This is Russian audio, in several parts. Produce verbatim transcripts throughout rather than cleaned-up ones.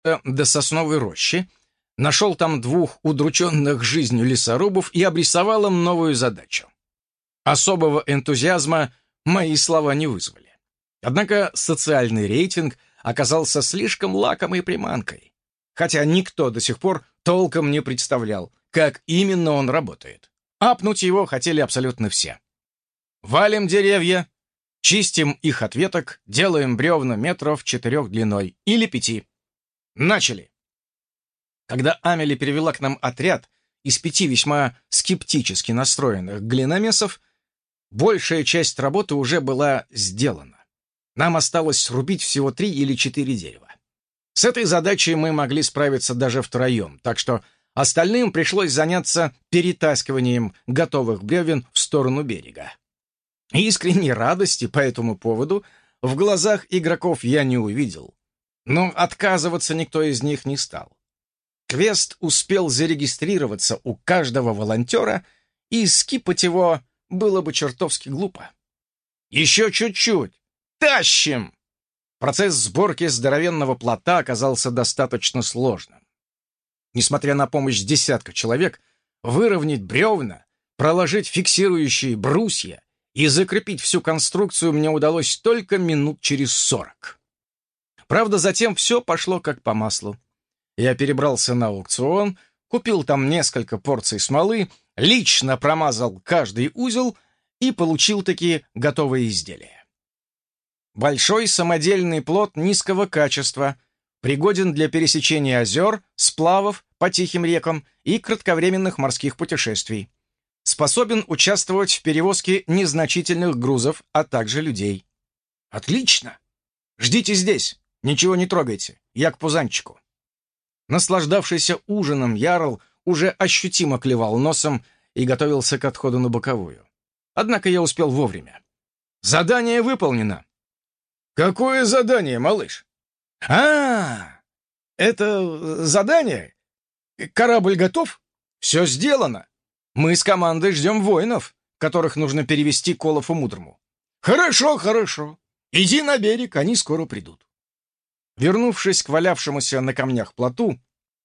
болота до сосновой рощи, нашел там двух удрученных жизнью лесорубов и обрисовал им новую задачу. Особого энтузиазма мои слова не вызвали. Однако социальный рейтинг оказался слишком лакомой приманкой, хотя никто до сих пор толком не представлял, как именно он работает. Апнуть его хотели абсолютно все. Валим деревья, чистим их от веток, делаем бревна метров четырех длиной или пяти. Начали. Когда Амели перевела к нам отряд из пяти весьма скептически настроенных глиномесов, большая часть работы уже была сделана. Нам осталось срубить всего три или четыре дерева. С этой задачей мы могли справиться даже втроем, так что остальным пришлось заняться перетаскиванием готовых бревен в сторону берега. Искренней радости по этому поводу в глазах игроков я не увидел, но отказываться никто из них не стал. Квест успел зарегистрироваться у каждого волонтера, и скипать его было бы чертовски глупо. Еще чуть-чуть. Тащим! Процесс сборки здоровенного плота оказался достаточно сложным. Несмотря на помощь десятка человек, выровнять бревна, проложить фиксирующие брусья и закрепить всю конструкцию мне удалось только минут через сорок. Правда, затем все пошло как по маслу. Я перебрался на аукцион, купил там несколько порций смолы, лично промазал каждый узел и получил такие готовые изделия. Большой самодельный плот низкого качества, пригоден для пересечения озер, сплавов по тихим рекам и кратковременных морских путешествий. Способен участвовать в перевозке незначительных грузов, а также людей. Отлично! Ждите здесь, ничего не трогайте, я к пузанчику. Наслаждавшийся ужином ярл уже ощутимо клевал носом и готовился к отходу на боковую. Однако я успел вовремя. Задание выполнено. Какое задание, малыш? А, это задание? Корабль готов? Все сделано. Мы с командой ждем воинов, которых нужно перевести к Олафу Мудрому. Хорошо, хорошо. Иди на берег, они скоро придут. Вернувшись к валявшемуся на камнях плоту,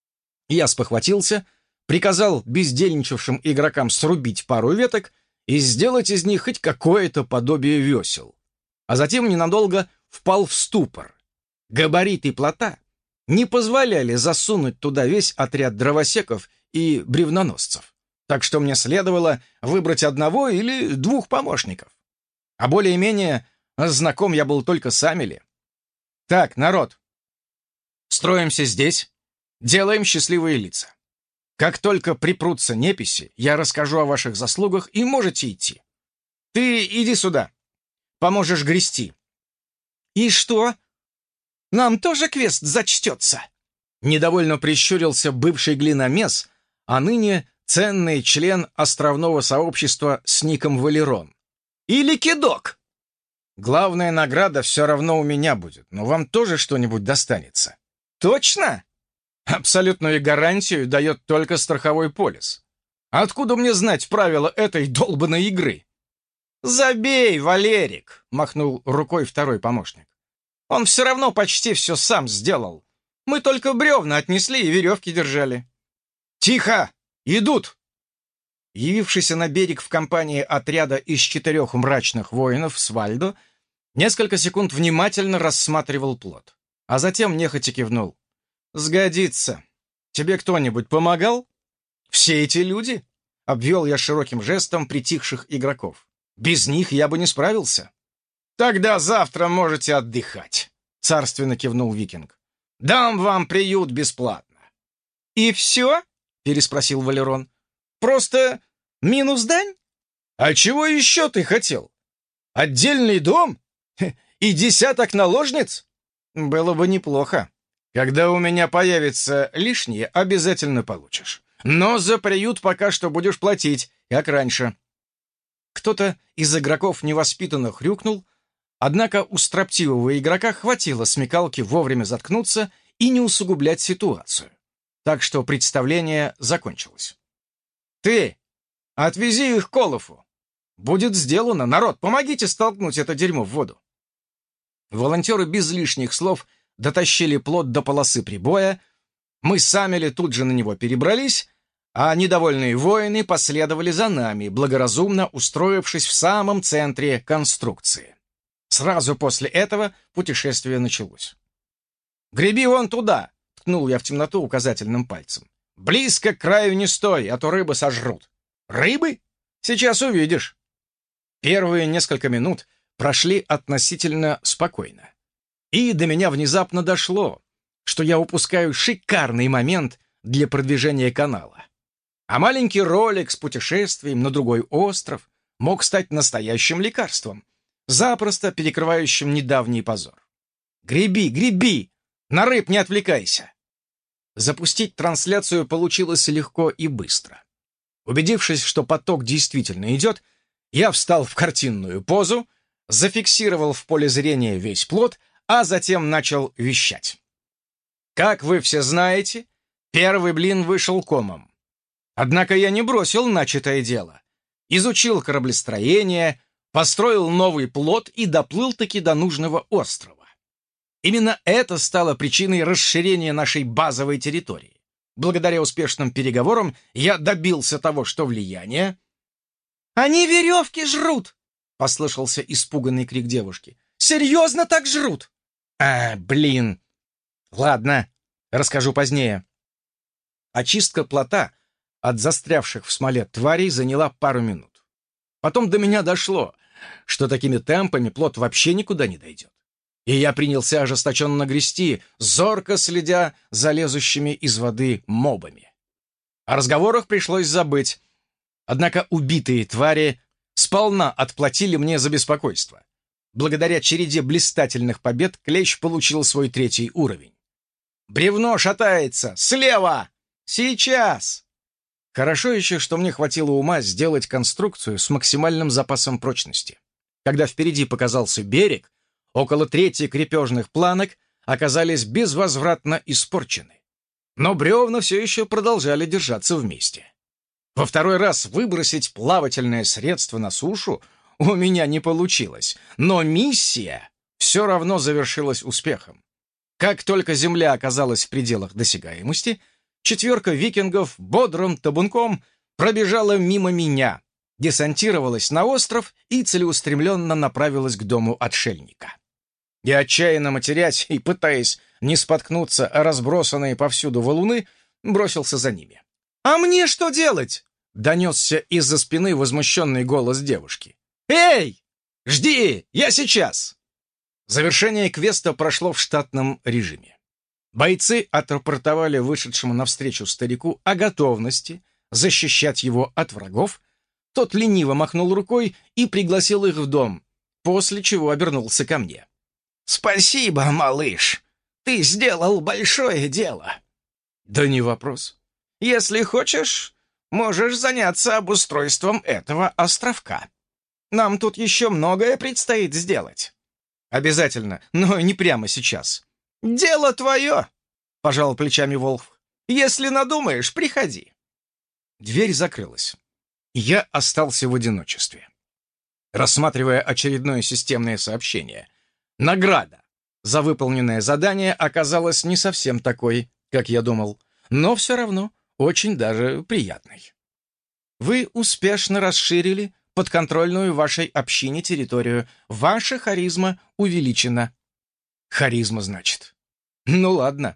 я спохватился, приказал бездельничавшим игрокам срубить пару веток и сделать из них хоть какое-то подобие весел, а затем ненадолго впал в ступор. Габариты плота не позволяли засунуть туда весь отряд дровосеков и бревноносцев, так что мне следовало выбрать одного или двух помощников. А более-менее знаком я был только с Амели. Так, народ, строимся здесь, делаем счастливые лица. Как только припрутся неписи, я расскажу о ваших заслугах, и можете идти. Ты иди сюда, поможешь грести. И что? Нам тоже квест зачтется? Недовольно прищурился бывший глиномес, а ныне ценный член островного сообщества с ником Валерон. Или кидок? Главная награда все равно у меня будет, но вам тоже что-нибудь достанется. Точно? Абсолютную гарантию дает только страховой полис. Откуда мне знать правила этой долбанной игры? «Забей, Валерик!» — махнул рукой второй помощник. «Он все равно почти все сам сделал. Мы только бревна отнесли и веревки держали». «Тихо! Идут!» Явившийся на берег в компании отряда из четырех мрачных воинов Свальдо несколько секунд внимательно рассматривал плот, а затем нехотя кивнул. «Сгодится. Тебе кто-нибудь помогал?» «Все эти люди?» — обвел я широким жестом притихших игроков. «Без них я бы не справился». «Тогда завтра можете отдыхать», — царственно кивнул викинг. «Дам вам приют бесплатно». «И все?» — переспросил Валерон. «Просто минус дань?» «А чего еще ты хотел? Отдельный дом? И десяток наложниц?» «Было бы неплохо. Когда у меня появится лишнее, обязательно получишь. Но за приют пока что будешь платить, как раньше». Кто-то из игроков невоспитанно хрюкнул, однако у строптивого игрока хватило смекалки вовремя заткнуться и не усугублять ситуацию. Так что представление закончилось. «Ты, отвези их к Олафу. Будет сделано, народ, помогите столкнуть это дерьмо в воду». Волонтеры без лишних слов дотащили плот до полосы прибоя, мы с Амели тут же на него перебрались, а недовольные воины последовали за нами, благоразумно устроившись в самом центре конструкции. Сразу после этого путешествие началось. «Греби вон туда!» — ткнул я в темноту указательным пальцем. «Близко к краю не стой, а то рыбы сожрут». «Рыбы? Сейчас увидишь». Первые несколько минут прошли относительно спокойно. И до меня внезапно дошло, что я упускаю шикарный момент для продвижения канала. А маленький ролик с путешествием на другой остров мог стать настоящим лекарством, запросто перекрывающим недавний позор. «Греби, греби! На рыб не отвлекайся!» Запустить трансляцию получилось легко и быстро. Убедившись, что поток действительно идет, я встал в картинную позу, зафиксировал в поле зрения весь плот, а затем начал вещать. Как вы все знаете, первый блин вышел комом. Однако я не бросил начатое дело. Изучил кораблестроение, построил новый плот и доплыл-таки до нужного острова. Именно это стало причиной расширения нашей базовой территории. Благодаря успешным переговорам я добился того, что влияние... «Они веревки жрут!» — послышался испуганный крик девушки. «Серьезно так жрут?» «А, блин! Ладно, расскажу позднее». Очистка плота от застрявших в смоле тварей заняла пару минут. Потом до меня дошло, что такими темпами плот вообще никуда не дойдет. И я принялся ожесточенно грести, зорко следя за лезущими из воды мобами. О разговорах пришлось забыть. Однако убитые твари сполна отплатили мне за беспокойство. Благодаря череде блистательных побед Клещ получил свой третий уровень. «Бревно шатается! Слева! Сейчас!» Хорошо еще, что мне хватило ума сделать конструкцию с максимальным запасом прочности. Когда впереди показался берег, около трети крепежных планок оказались безвозвратно испорчены. Но бревна все еще продолжали держаться вместе. Во второй раз выбросить плавательное средство на сушу у меня не получилось, но миссия все равно завершилась успехом. Как только земля оказалась в пределах досягаемости, четверка викингов бодрым табунком пробежала мимо меня, десантировалась на остров и целеустремленно направилась к дому отшельника. Я, отчаянно матерясь и пытаясь не споткнуться о разбросанные повсюду валуны, бросился за ними. «А мне что делать?» — донесся из-за спины возмущенный голос девушки. «Эй! Жди! Я сейчас!» Завершение квеста прошло в штатном режиме. Бойцы отрапортовали вышедшему навстречу старику о готовности защищать его от врагов. Тот лениво махнул рукой и пригласил их в дом, после чего обернулся ко мне. «Спасибо, малыш! Ты сделал большое дело!» «Да не вопрос. Если хочешь, можешь заняться обустройством этого островка. Нам тут еще многое предстоит сделать». «Обязательно, но не прямо сейчас». «Дело твое!» — пожал плечами Волх. «Если надумаешь, приходи». Дверь закрылась. Я остался в одиночестве, рассматривая очередное системное сообщение. Награда за выполненное задание оказалась не совсем такой, как я думал, но все равно очень даже приятной. Вы успешно расширили подконтрольную вашей общине территорию. Ваша харизма увеличена. Харизма, значит. Ну ладно.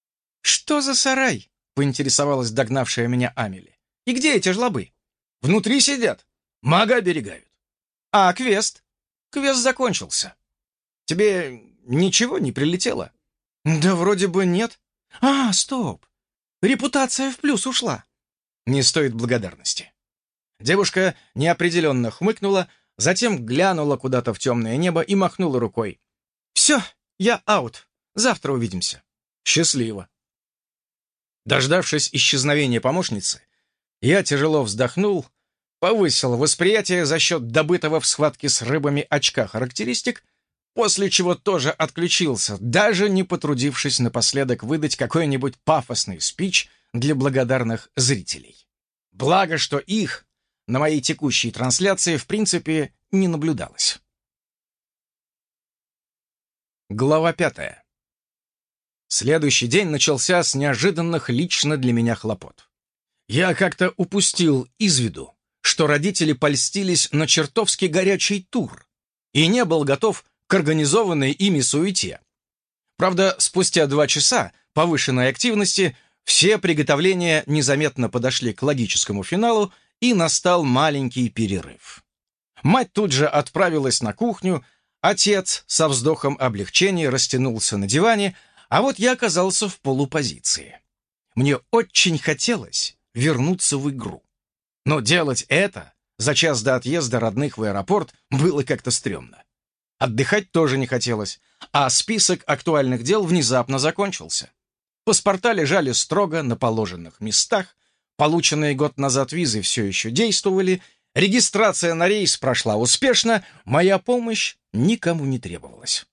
Что за сарай? Поинтересовалась догнавшая меня Амели. И где эти жлобы? Внутри сидят. Мага оберегают. А квест? Квест закончился. Тебе ничего не прилетело? Да вроде бы нет. А, стоп. Репутация в плюс ушла. Не стоит благодарности. Девушка неопределенно хмыкнула, затем глянула куда-то в темное небо и махнула рукой. «Все, я аут. Завтра увидимся». «Счастливо». Дождавшись исчезновения помощницы, я тяжело вздохнул, повысил восприятие за счет добытого в схватке с рыбами очка характеристик, после чего тоже отключился, даже не потрудившись напоследок выдать какой-нибудь пафосный спич для благодарных зрителей. Благо, что их на моей текущей трансляции в принципе не наблюдалось. Глава пятая. Следующий день начался с неожиданных лично для меня хлопот. Я как-то упустил из виду, что родители польстились на чертовски горячий тур и не был готов к организованной ими суете. Правда, спустя два часа повышенной активности все приготовления незаметно подошли к логическому финалу, и настал маленький перерыв. Мать тут же отправилась на кухню, отец со вздохом облегчения растянулся на диване, а вот я оказался в полупозиции. Мне очень хотелось вернуться в игру. Но делать это за час до отъезда родных в аэропорт было как-то стрёмно. Отдыхать тоже не хотелось, а список актуальных дел внезапно закончился. Паспорта лежали строго на положенных местах, полученные год назад визы все еще действовали, регистрация на рейс прошла успешно, моя помощь никому не требовалась.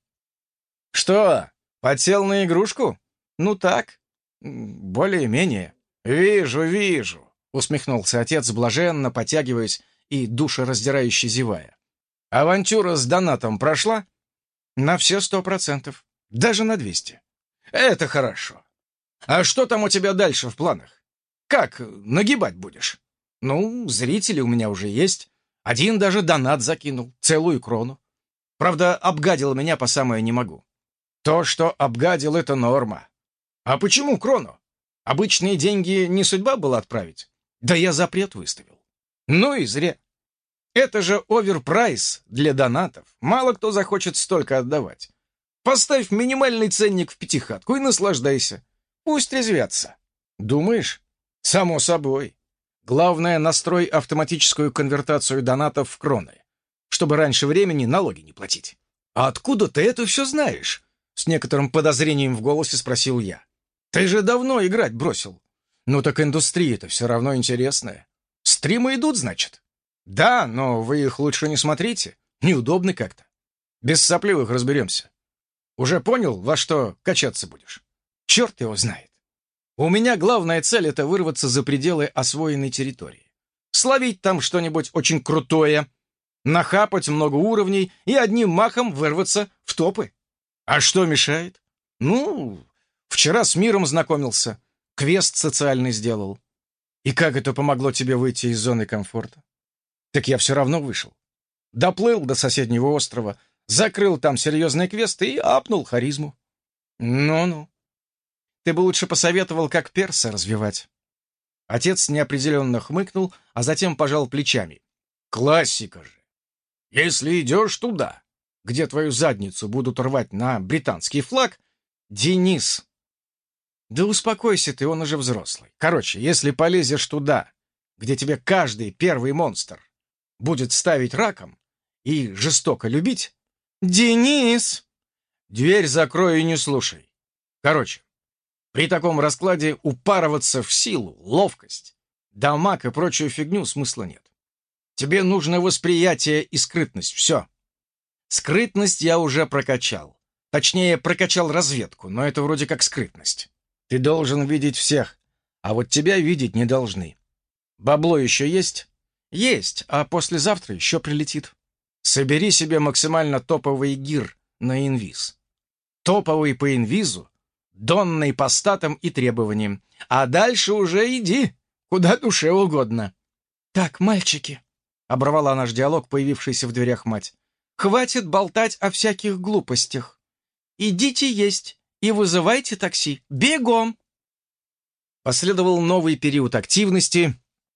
«Что, подсел на игрушку? Ну так, более-менее». «Вижу, вижу», — усмехнулся отец, блаженно потягиваясь и душераздирающе зевая. «Авантюра с донатом прошла?» «На все сто процентов. Даже на двести». «Это хорошо. А что там у тебя дальше в планах? Как нагибать будешь?» «Ну, зрители у меня уже есть. Один даже донат закинул, целую крону. Правда, обгадил меня по самое не могу». «То, что обгадил, — это норма. А почему крону? Обычные деньги не судьба была отправить? Да я запрет выставил». «Ну и зря. Это же оверпрайс для донатов. Мало кто захочет столько отдавать. Поставь минимальный ценник в пятихатку и наслаждайся. Пусть резвятся». «Думаешь?» «Само собой. Главное, настрой автоматическую конвертацию донатов в кроны, чтобы раньше времени налоги не платить». «А откуда ты это все знаешь?» С некоторым подозрением в голосе спросил я. «Ты же давно играть бросил». «Ну так индустрия-то все равно интересная. Стримы идут, значит?» «Да, но вы их лучше не смотрите. Неудобно как-то. Без сопливых разберемся. Уже понял, во что качаться будешь?» «Черт его знает. У меня главная цель — это вырваться за пределы освоенной территории. Словить там что-нибудь очень крутое, нахапать много уровней и одним махом вырваться в топы. А что мешает? Ну, вчера с миром знакомился, квест социальный сделал. И как это помогло тебе выйти из зоны комфорта? Так я все равно вышел. Доплыл до соседнего острова, закрыл там серьезный квест и апнул харизму. Ну-ну. Ты бы лучше посоветовал, как перса развивать». Отец неопределенно хмыкнул, а затем пожал плечами. «Классика же. Если идешь туда, где твою задницу будут рвать на британский флаг, Денис». «Да успокойся ты, он уже взрослый. Короче, если полезешь туда, где тебе каждый первый монстр будет ставить раком и жестоко любить...» «Денис!» «Дверь закрой и не слушай. Короче, при таком раскладе упарываться в силу, ловкость, дамаг и прочую фигню смысла нет. Тебе нужно восприятие и скрытность. Все. Скрытность я уже прокачал. Точнее, прокачал разведку, но это вроде как скрытность. Ты должен видеть всех, а вот тебя видеть не должны. Бабло еще есть? Есть, а послезавтра еще прилетит. Собери себе максимально топовый гир на инвиз. Топовый по инвизу, донный по статам и требованиям. А дальше уже иди, куда душе угодно. «Так, мальчики», — оборвала наш диалог, появившийся в дверях мать, «хватит болтать о всяких глупостях. Идите есть и вызывайте такси. Бегом!» Последовал новый период активности,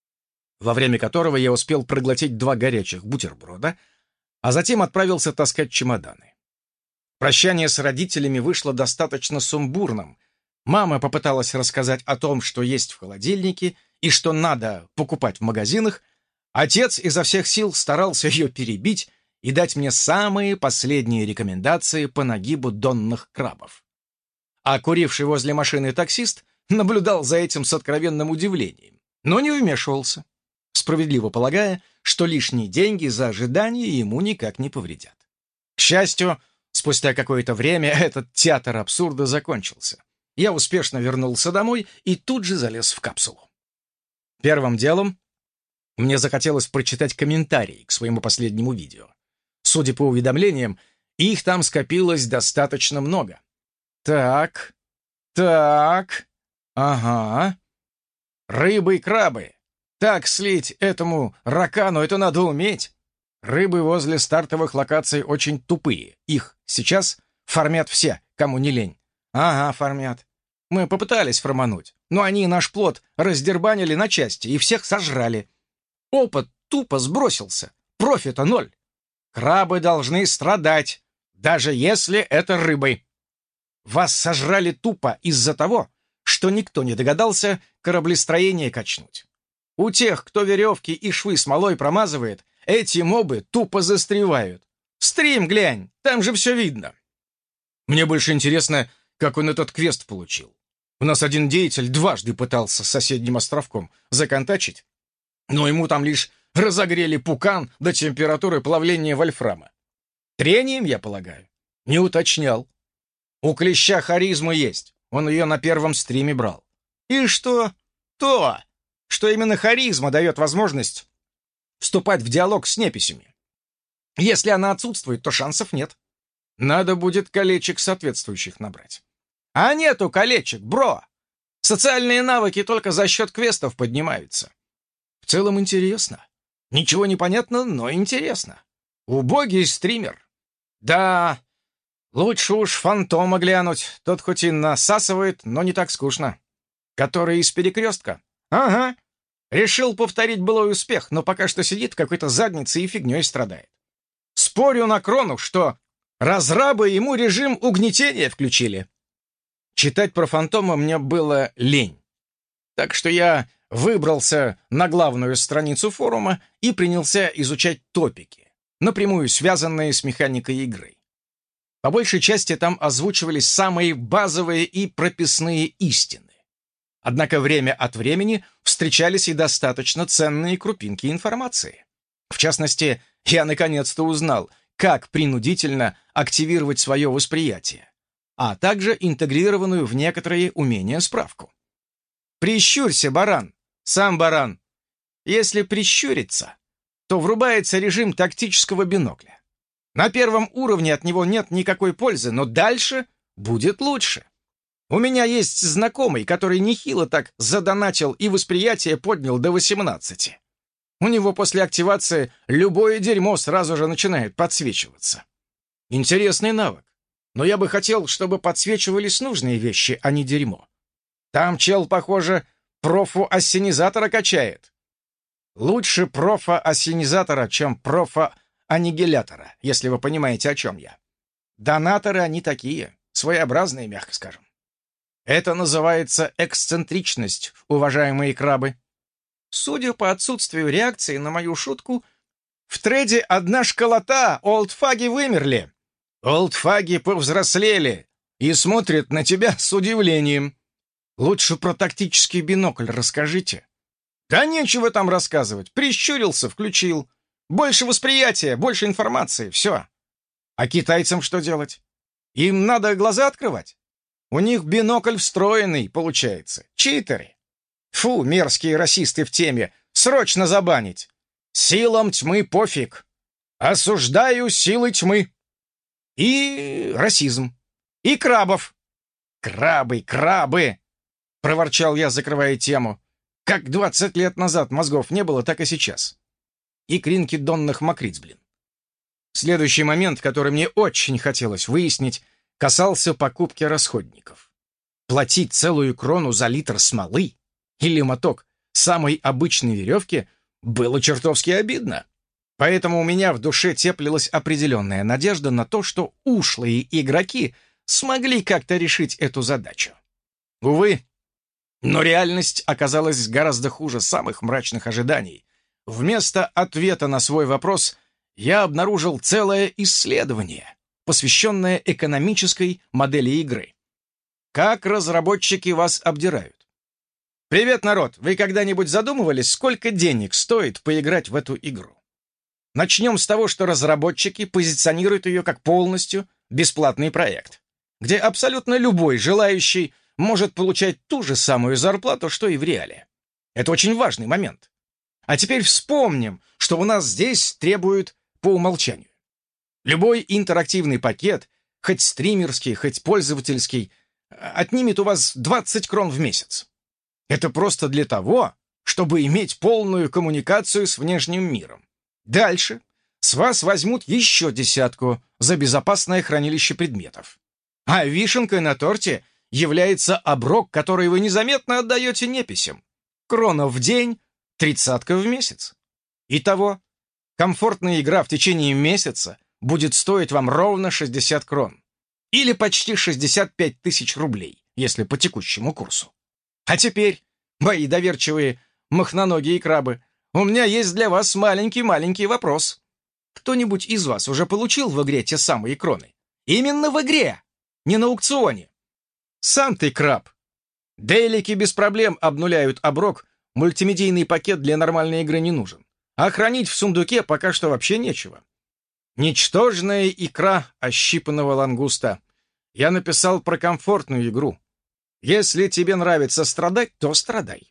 во время которого я успел проглотить два горячих бутерброда, а затем отправился таскать чемоданы. Прощание с родителями вышло достаточно сумбурным. Мама попыталась рассказать о том, что есть в холодильнике и что надо покупать в магазинах. Отец изо всех сил старался ее перебить и дать мне самые последние рекомендации по нагибу донных крабов. А куривший возле машины таксист наблюдал за этим с откровенным удивлением, но не вмешивался, справедливо полагая, что лишние деньги за ожидание ему никак не повредят. К счастью, спустя какое-то время этот театр абсурда закончился. Я успешно вернулся домой и тут же залез в капсулу. Первым делом мне захотелось прочитать комментарии к своему последнему видео. Судя по уведомлениям, их там скопилось достаточно много. Так, Так, ага. Рыбы и крабы. Так слить этому ракану, это надо уметь. Рыбы возле стартовых локаций очень тупые. Их сейчас фармят все, кому не лень. Ага, фармят. Мы попытались фармануть, но они наш плод раздербанили на части и всех сожрали. Опыт тупо сбросился. Профита ноль. Крабы должны страдать, даже если это рыбы. Вас сожрали тупо из-за того, что никто не догадался кораблестроение качнуть. У тех, кто веревки и швы смолой промазывает, эти мобы тупо застревают. Стрим глянь, там же все видно. Мне больше интересно, как он этот квест получил. У нас один деятель дважды пытался с соседним островком законтачить, но ему там лишь разогрели пукан до температуры плавления вольфрама. Трением, я полагаю? Не уточнял. У клеща харизма есть, он ее на первом стриме брал. И что? То, что именно харизма дает возможность вступать в диалог с неписями. Если она отсутствует, то шансов нет. Надо будет колечек соответствующих набрать. А нету колечек, бро! Социальные навыки только за счет квестов поднимаются. В целом интересно. Ничего не понятно, но интересно. Убогий стример. Да, лучше уж фантома глянуть. Тот хоть и насасывает, но не так скучно. Который из перекрестка? Ага. Решил повторить былой успех, но пока что сидит в какой-то заднице и фигней страдает. Спорю на крону, что разрабы ему режим угнетения включили. Читать про фантома мне было лень. Так что я выбрался на главную страницу форума и принялся изучать топики, напрямую связанные с механикой игры. По большей части там озвучивались самые базовые и прописные истины. Однако время от времени встречались и достаточно ценные крупинки информации. В частности, я наконец-то узнал, как принудительно активировать свое восприятие, а также интегрированную в некоторые умения справку. Прищурься, баран, сам баран. Если прищуриться, то врубается режим тактического бинокля. На первом уровне от него нет никакой пользы, но дальше будет лучше. У меня есть знакомый, который нехило так задонатил и восприятие поднял до восемнадцати. У него после активации любое дерьмо сразу же начинает подсвечиваться. Интересный навык, но я бы хотел, чтобы подсвечивались нужные вещи, а не дерьмо. Там чел, похоже, профу-ассенизатора качает. Лучше профа-ассенизатора, чем профа-аннигилятора, если вы понимаете, о чем я. Донаторы они такие, своеобразные, мягко скажем. Это называется эксцентричность, уважаемые крабы. Судя по отсутствию реакции на мою шутку, в треде одна школота, олдфаги вымерли. Олдфаги повзрослели и смотрят на тебя с удивлением. Лучше про тактический бинокль расскажите. Да нечего там рассказывать. Прищурился, включил. Больше восприятия, больше информации, все. А китайцам что делать? Им надо глаза открывать? У них бинокль встроенный, получается. Читеры. Фу, мерзкие расисты в теме. Срочно забанить. Силам тьмы пофиг. Осуждаю силы тьмы. И расизм. И крабов. Крабы, крабы, проворчал я, закрывая тему. Как двадцать лет назад мозгов не было, так и сейчас. И кринки донных мокриц, блин. Следующий момент, который мне очень хотелось выяснить, касался покупки расходников. Платить целую крону за литр смолы или моток самой обычной веревки было чертовски обидно. Поэтому у меня в душе теплилась определенная надежда на то, что ушлые игроки смогли как-то решить эту задачу. Увы, но реальность оказалась гораздо хуже самых мрачных ожиданий. Вместо ответа на свой вопрос я обнаружил целое исследование, посвященное экономической модели игры. Как разработчики вас обдирают? Привет, народ! Вы когда-нибудь задумывались, сколько денег стоит поиграть в эту игру? Начнем с того, что разработчики позиционируют ее как полностью бесплатный проект, где абсолютно любой желающий может получать ту же самую зарплату, что и в реале. Это очень важный момент. А теперь вспомним, что у нас здесь требуют по умолчанию. Любой интерактивный пакет, хоть стримерский, хоть пользовательский, отнимет у вас двадцать крон в месяц. Это просто для того, чтобы иметь полную коммуникацию с внешним миром. Дальше с вас возьмут еще десятку за безопасное хранилище предметов. А вишенкой на торте является оброк, который вы незаметно отдаете неписям. Крона в день, тридцатка в месяц. Итого, комфортная игра в течение месяца будет стоить вам ровно шестьдесят крон. Или почти шестьдесят пять тысяч рублей, если по текущему курсу. А теперь, мои доверчивые махноногие крабы, у меня есть для вас маленький-маленький вопрос. Кто-нибудь из вас уже получил в игре те самые кроны? Именно в игре, не на аукционе. Сам ты краб. Дейлики без проблем обнуляют оброк, мультимедийный пакет для нормальной игры не нужен. А хранить в сундуке пока что вообще нечего. Ничтожная икра ощипанного лангуста. Я написал про комфортную игру. Если тебе нравится страдать, то страдай.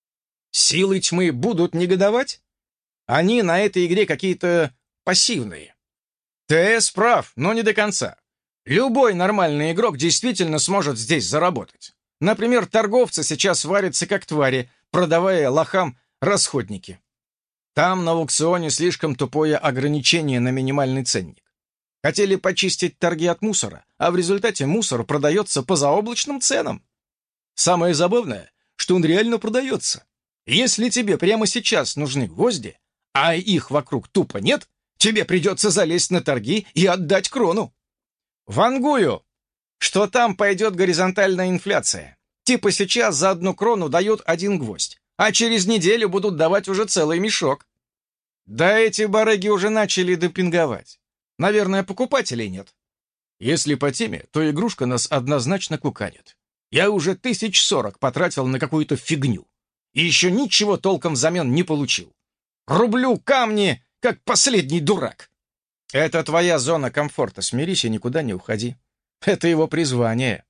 Силы тьмы будут негодовать? Они на этой игре какие-то пассивные. ТС прав, но не до конца. Любой нормальный игрок действительно сможет здесь заработать. Например, торговцы сейчас варятся как твари, продавая лохам расходники. Там на аукционе слишком тупое ограничение на минимальный ценник. Хотели почистить торги от мусора, а в результате мусор продается по заоблачным ценам. Самое забавное, что он реально продается. Если тебе прямо сейчас нужны гвозди, а их вокруг тупо нет, тебе придется залезть на торги и отдать крону. Вангую, что там пойдет горизонтальная инфляция. Типа сейчас за одну крону дают один гвоздь, а через неделю будут давать уже целый мешок. Да эти барыги уже начали демпинговать. Наверное, покупателей нет. Если по теме, то игрушка нас однозначно кукарит. Я уже тысяч сорок потратил на какую-то фигню. И еще ничего толком взамен не получил. Рублю камни, как последний дурак. Это твоя зона комфорта, смирись и никуда не уходи. Это его призвание.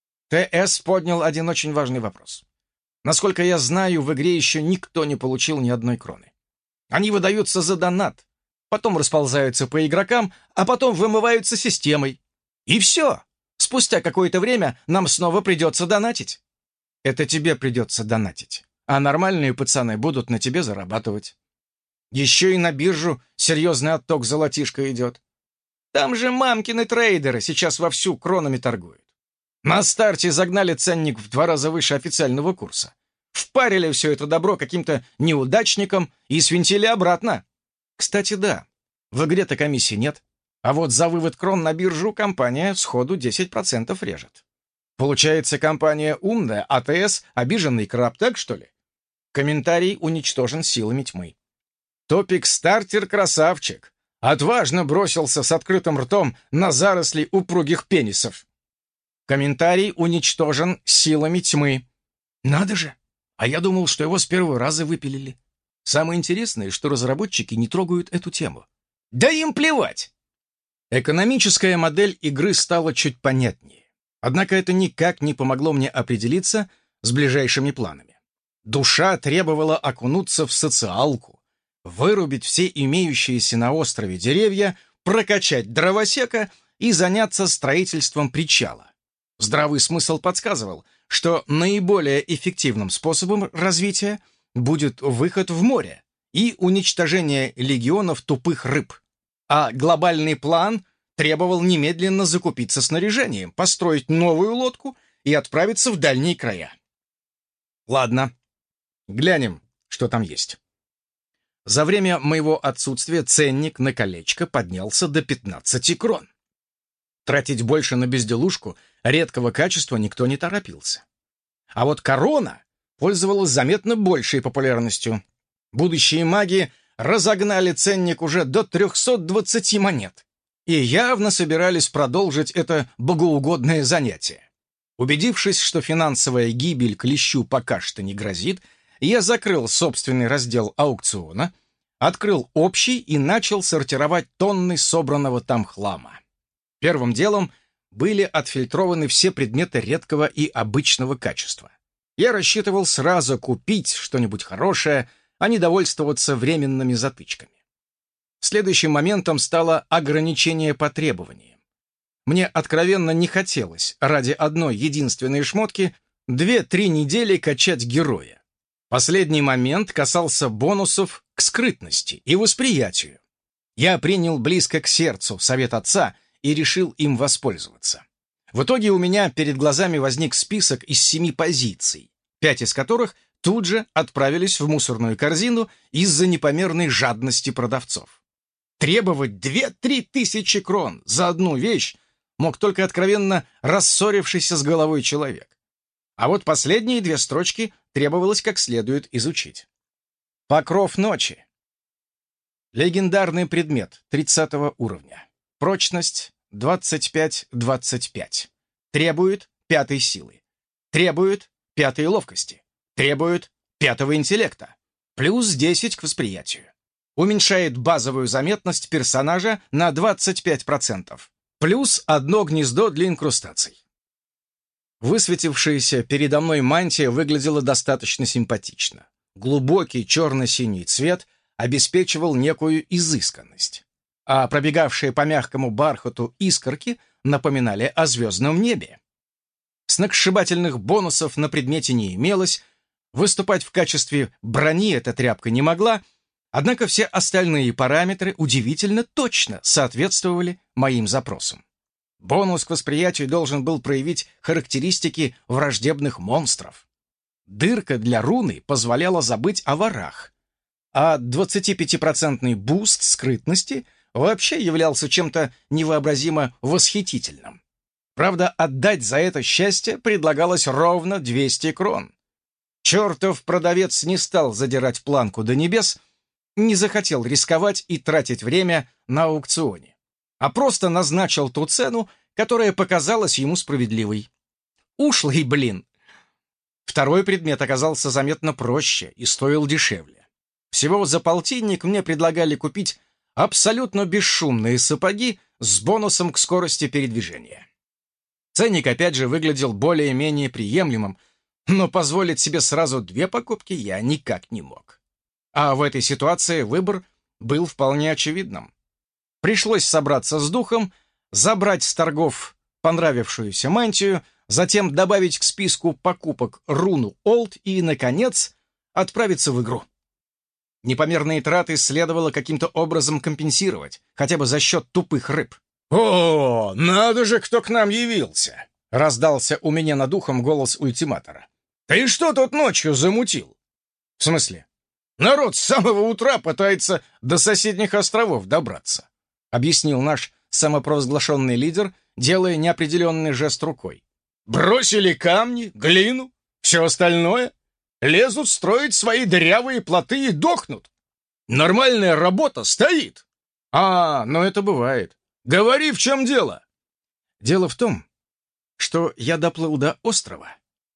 ТС поднял один очень важный вопрос. Насколько я знаю, в игре еще никто не получил ни одной кроны. Они выдаются за донат, потом расползаются по игрокам, а потом вымываются системой. И все. Спустя какое-то время нам снова придется донатить. Это тебе придется донатить, а нормальные пацаны будут на тебе зарабатывать. Еще и на биржу серьезный отток золотишка идет. Там же мамкины трейдеры сейчас вовсю кронами торгуют. На старте загнали ценник в два раза выше официального курса. Впарили все это добро каким-то неудачникам и свинтили обратно. Кстати, да, в игре-то комиссии нет, а вот за вывод крон на биржу компания сходу десять процентов режет. Получается, компания умная, а ТС обиженный краб, так что ли? Комментарий уничтожен силами тьмы. Топик-стартер красавчик. Отважно бросился с открытым ртом на заросли упругих пенисов. Комментарий уничтожен силами тьмы. Надо же! А я думал, что его с первого раза выпилили. Самое интересное, что разработчики не трогают эту тему. Да им плевать! Экономическая модель игры стала чуть понятнее. Однако это никак не помогло мне определиться с ближайшими планами. Душа требовала окунуться в социалку, вырубить все имеющиеся на острове деревья, прокачать дровосека и заняться строительством причала. Здравый смысл подсказывал, что наиболее эффективным способом развития будет выход в море и уничтожение легионов тупых рыб. А глобальный план требовал немедленно закупиться снаряжением, построить новую лодку и отправиться в дальние края. Ладно, глянем, что там есть. За время моего отсутствия ценник на колечко поднялся до пятнадцати крон. Тратить больше на безделушку редкого качества никто не торопился. А вот корона пользовалась заметно большей популярностью. Будущие маги разогнали ценник уже до трехсот двадцати монет и явно собирались продолжить это богоугодное занятие. Убедившись, что финансовая гибель клещу пока что не грозит, я закрыл собственный раздел аукциона, открыл общий и начал сортировать тонны собранного там хлама. Первым делом были отфильтрованы все предметы редкого и обычного качества. Я рассчитывал сразу купить что-нибудь хорошее, а не довольствоваться временными затычками. Следующим моментом стало ограничение по требованиям. мне откровенно не хотелось ради одной единственной шмотки две-три недели качать героя. Последний момент касался бонусов к скрытности и восприятию. Я принял близко к сердцу совет отца и решил им воспользоваться. В итоге у меня перед глазами возник список из семи позиций, пять из которых тут же отправились в мусорную корзину из-за непомерной жадности продавцов. Требовать две-три тысячи крон за одну вещь мог только откровенно рассорившийся с головой человек. А вот последние две строчки требовалось как следует изучить. Покров ночи. Легендарный предмет тридцатого уровня. Прочность двадцать пять двадцать пять. Требует пятой силы. Требует пятой ловкости. Требует пятого интеллекта. Плюс десять к восприятию. Уменьшает базовую заметность персонажа на двадцать пять процентов. Плюс одно гнездо для инкрустаций. Высветившаяся передо мной мантия выглядела достаточно симпатично. Глубокий черно-синий цвет обеспечивал некую изысканность, а пробегавшие по мягкому бархату искорки напоминали о звездном небе. Сногсшибательных бонусов на предмете не имелось, выступать в качестве брони эта тряпка не могла, однако все остальные параметры удивительно точно соответствовали моим запросам. Бонус к восприятию должен был проявить характеристики враждебных монстров. Дырка для руны позволяла забыть о ворах, а двадцатипятипроцентный буст скрытности вообще являлся чем-то невообразимо восхитительным. Правда, отдать за это счастье предлагалось ровно двести крон. Чертов продавец не стал задирать планку до небес, не захотел рисковать и тратить время на аукционе, а просто назначил ту цену, которая показалась ему справедливой. Ушлый блин! Второй предмет оказался заметно проще и стоил дешевле. Всего за полтинник мне предлагали купить абсолютно бесшумные сапоги с бонусом к скорости передвижения. Ценник опять же выглядел более-менее приемлемым, но позволить себе сразу две покупки я никак не мог. А в этой ситуации выбор был вполне очевидным. Пришлось собраться с духом, забрать с торгов понравившуюся мантию, затем добавить к списку покупок руну Олд и, наконец, отправиться в игру. Непомерные траты следовало каким-то образом компенсировать, хотя бы за счет тупых рыб. «О, надо же, кто к нам явился!» — раздался у меня над ухом голос ультиматора. «Ты что тут ночью замутил?» «В смысле?» «Народ с самого утра пытается до соседних островов добраться», — объяснил наш самопровозглашенный лидер, делая неопределенный жест рукой. «Бросили камни, глину, все остальное, лезут строить свои дырявые плоты и дохнут. Нормальная работа стоит». «А, ну это бывает. Говори, в чем дело?» «Дело в том, что я доплыл до острова,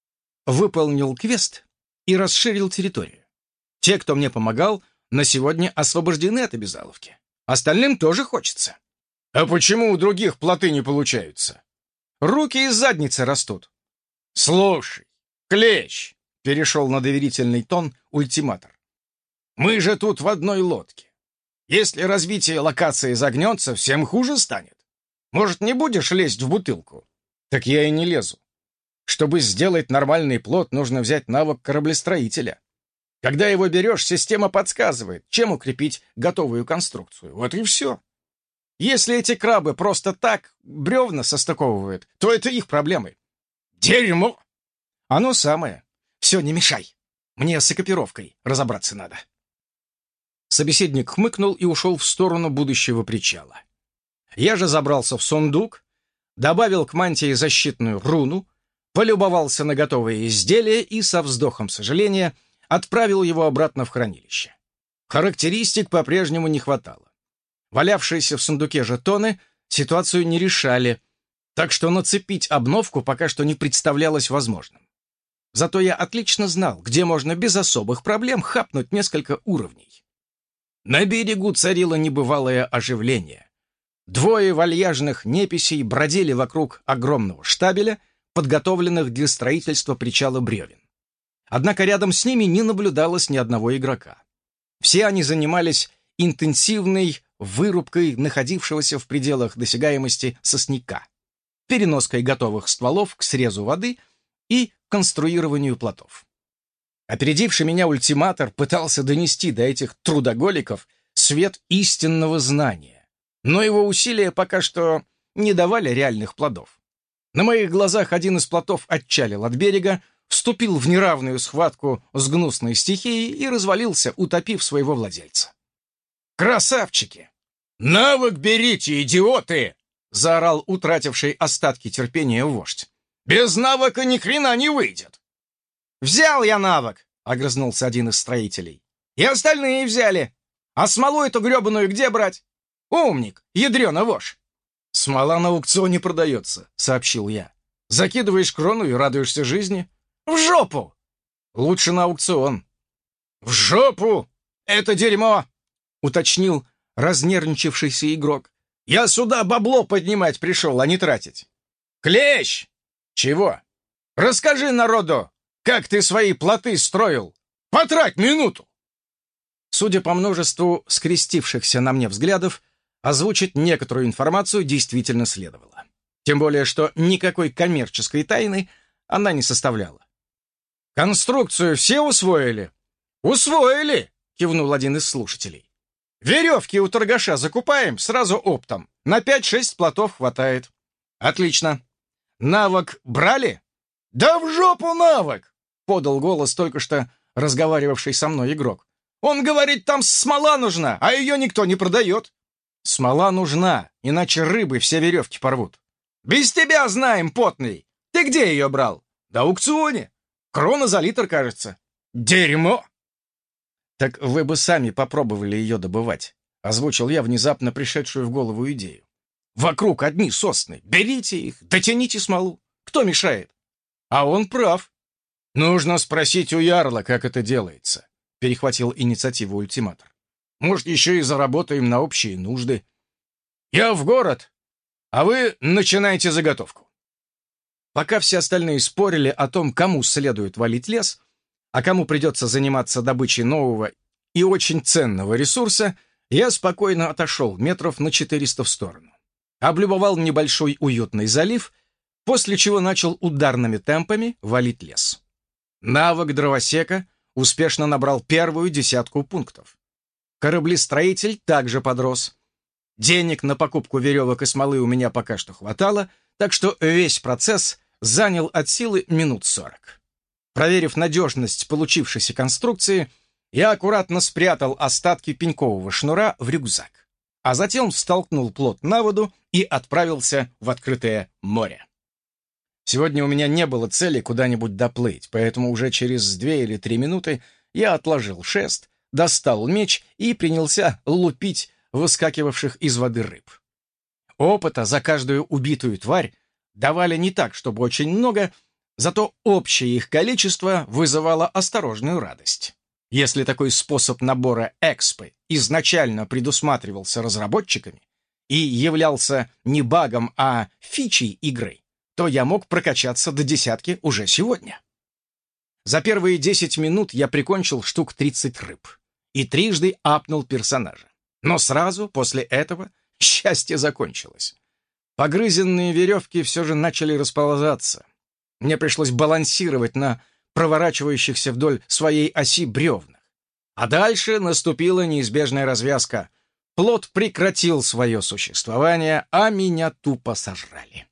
выполнил квест и расширил территорию. Те, кто мне помогал, на сегодня освобождены от обязаловки. Остальным тоже хочется». «А почему у других плоты не получаются?» «Руки из задницы растут». «Слушай, Клещ», — перешел на доверительный тон ультиматор, «мы же тут в одной лодке. Если развитие локации загнется, всем хуже станет. Может, не будешь лезть в бутылку?» «Так я и не лезу. Чтобы сделать нормальный плот, нужно взять навык кораблестроителя. Когда его берешь, система подсказывает, чем укрепить готовую конструкцию. Вот и все. Если эти крабы просто так бревна состыковывают, то это их проблемы». «Дерьмо!» «Оно самое. Все, не мешай. Мне с экипировкой разобраться надо». Собеседник хмыкнул и ушел в сторону будущего причала. Я же забрался в сундук, добавил к мантии защитную руну, полюбовался на готовые изделия и со вздохом сожаления отправил его обратно в хранилище. Характеристик по-прежнему не хватало. Валявшиеся в сундуке жетоны ситуацию не решали, так что нацепить обновку пока что не представлялось возможным. Зато я отлично знал, где можно без особых проблем хапнуть несколько уровней. На берегу царило небывалое оживление. Двое вальяжных неписей бродили вокруг огромного штабеля, подготовленных для строительства причала бревен. Однако рядом с ними не наблюдалось ни одного игрока. Все они занимались интенсивной вырубкой находившегося в пределах досягаемости сосняка. переноской готовых стволов к срезу воды и конструированию плотов. Опередивший меня ультиматор пытался донести до этих трудоголиков свет истинного знания, но его усилия пока что не давали реальных плодов. На моих глазах один из плотов отчалил от берега, вступил в неравную схватку с гнусной стихией и развалился, утопив своего владельца. «Красавчики! Навык берите, идиоты!» — заорал утративший остатки терпения вождь. «Без навыка ни хрена не выйдет!» «Взял я навык!» — огрызнулся один из строителей. «И остальные взяли! А смолу эту гребаную где брать? Умник, ядрёна вошь!» «Смола на аукционе продается», — сообщил я. «Закидываешь крону и радуешься жизни». «В жопу!» «Лучше на аукцион». «В жопу! Это дерьмо!» — уточнил разнервничавшийся игрок. «Я сюда бабло поднимать пришел, а не тратить». «Клещ!» «Чего?» «Расскажи народу, как ты свои плоты строил. Потрать минуту!» Судя по множеству скрестившихся на мне взглядов, озвучить некоторую информацию действительно следовало. Тем более, что никакой коммерческой тайны она не составляла. «Конструкцию все усвоили?» «Усвоили!» — кивнул один из слушателей. «Веревки у торгаша закупаем сразу оптом. На пять-шесть плотов хватает». «Отлично. Навык брали?» «Да в жопу навык!» — подал голос только что разговаривавший со мной игрок. «Он говорит, там смола нужна, а ее никто не продает». «Смола нужна, иначе рыбы все веревки порвут». «Без тебя знаем, потный! Ты где ее брал?» «Да аукционе. Крона за литр, кажется». «Дерьмо!» «Так вы бы сами попробовали ее добывать», — озвучил я внезапно пришедшую в голову идею. «Вокруг одни сосны. Берите их, дотяните смолу. Кто мешает?» «А он прав». «Нужно спросить у ярла, как это делается», — перехватил инициативу ультиматор. «Может, еще и заработаем на общие нужды. Я в город, а вы начинайте заготовку». Пока все остальные спорили о том, кому следует валить лес, а кому придется заниматься добычей нового и очень ценного ресурса, я спокойно отошел метров на четыреста в сторону. Облюбовал небольшой уютный залив, после чего начал ударными темпами валить лес. Навык дровосека успешно набрал первую десятку пунктов. Кораблестроитель также подрос. Денег на покупку веревок и смолы у меня пока что хватало, так что весь процесс занял от силы минут сорок. Проверив надежность получившейся конструкции, я аккуратно спрятал остатки пенькового шнура в рюкзак, а затем встолкнул плот на воду и отправился в открытое море. Сегодня у меня не было цели куда-нибудь доплыть, поэтому уже через две или три минуты я отложил шест, достал меч и принялся лупить выскакивавших из воды рыб. Опыта за каждую убитую тварь давали не так, чтобы очень много, зато общее их количество вызывало осторожную радость. Если такой способ набора экспы изначально предусматривался разработчиками и являлся не багом, а фичей игры, то я мог прокачаться до десятки уже сегодня. За первые десять минут я прикончил штук тридцать рыб и трижды апнул персонажа. Но сразу после этого счастье закончилось. Погрызенные веревки все же начали расползаться. Мне пришлось балансировать на проворачивающихся вдоль своей оси бревнах. А дальше наступила неизбежная развязка. Плот прекратил свое существование, а меня тупо сожрали.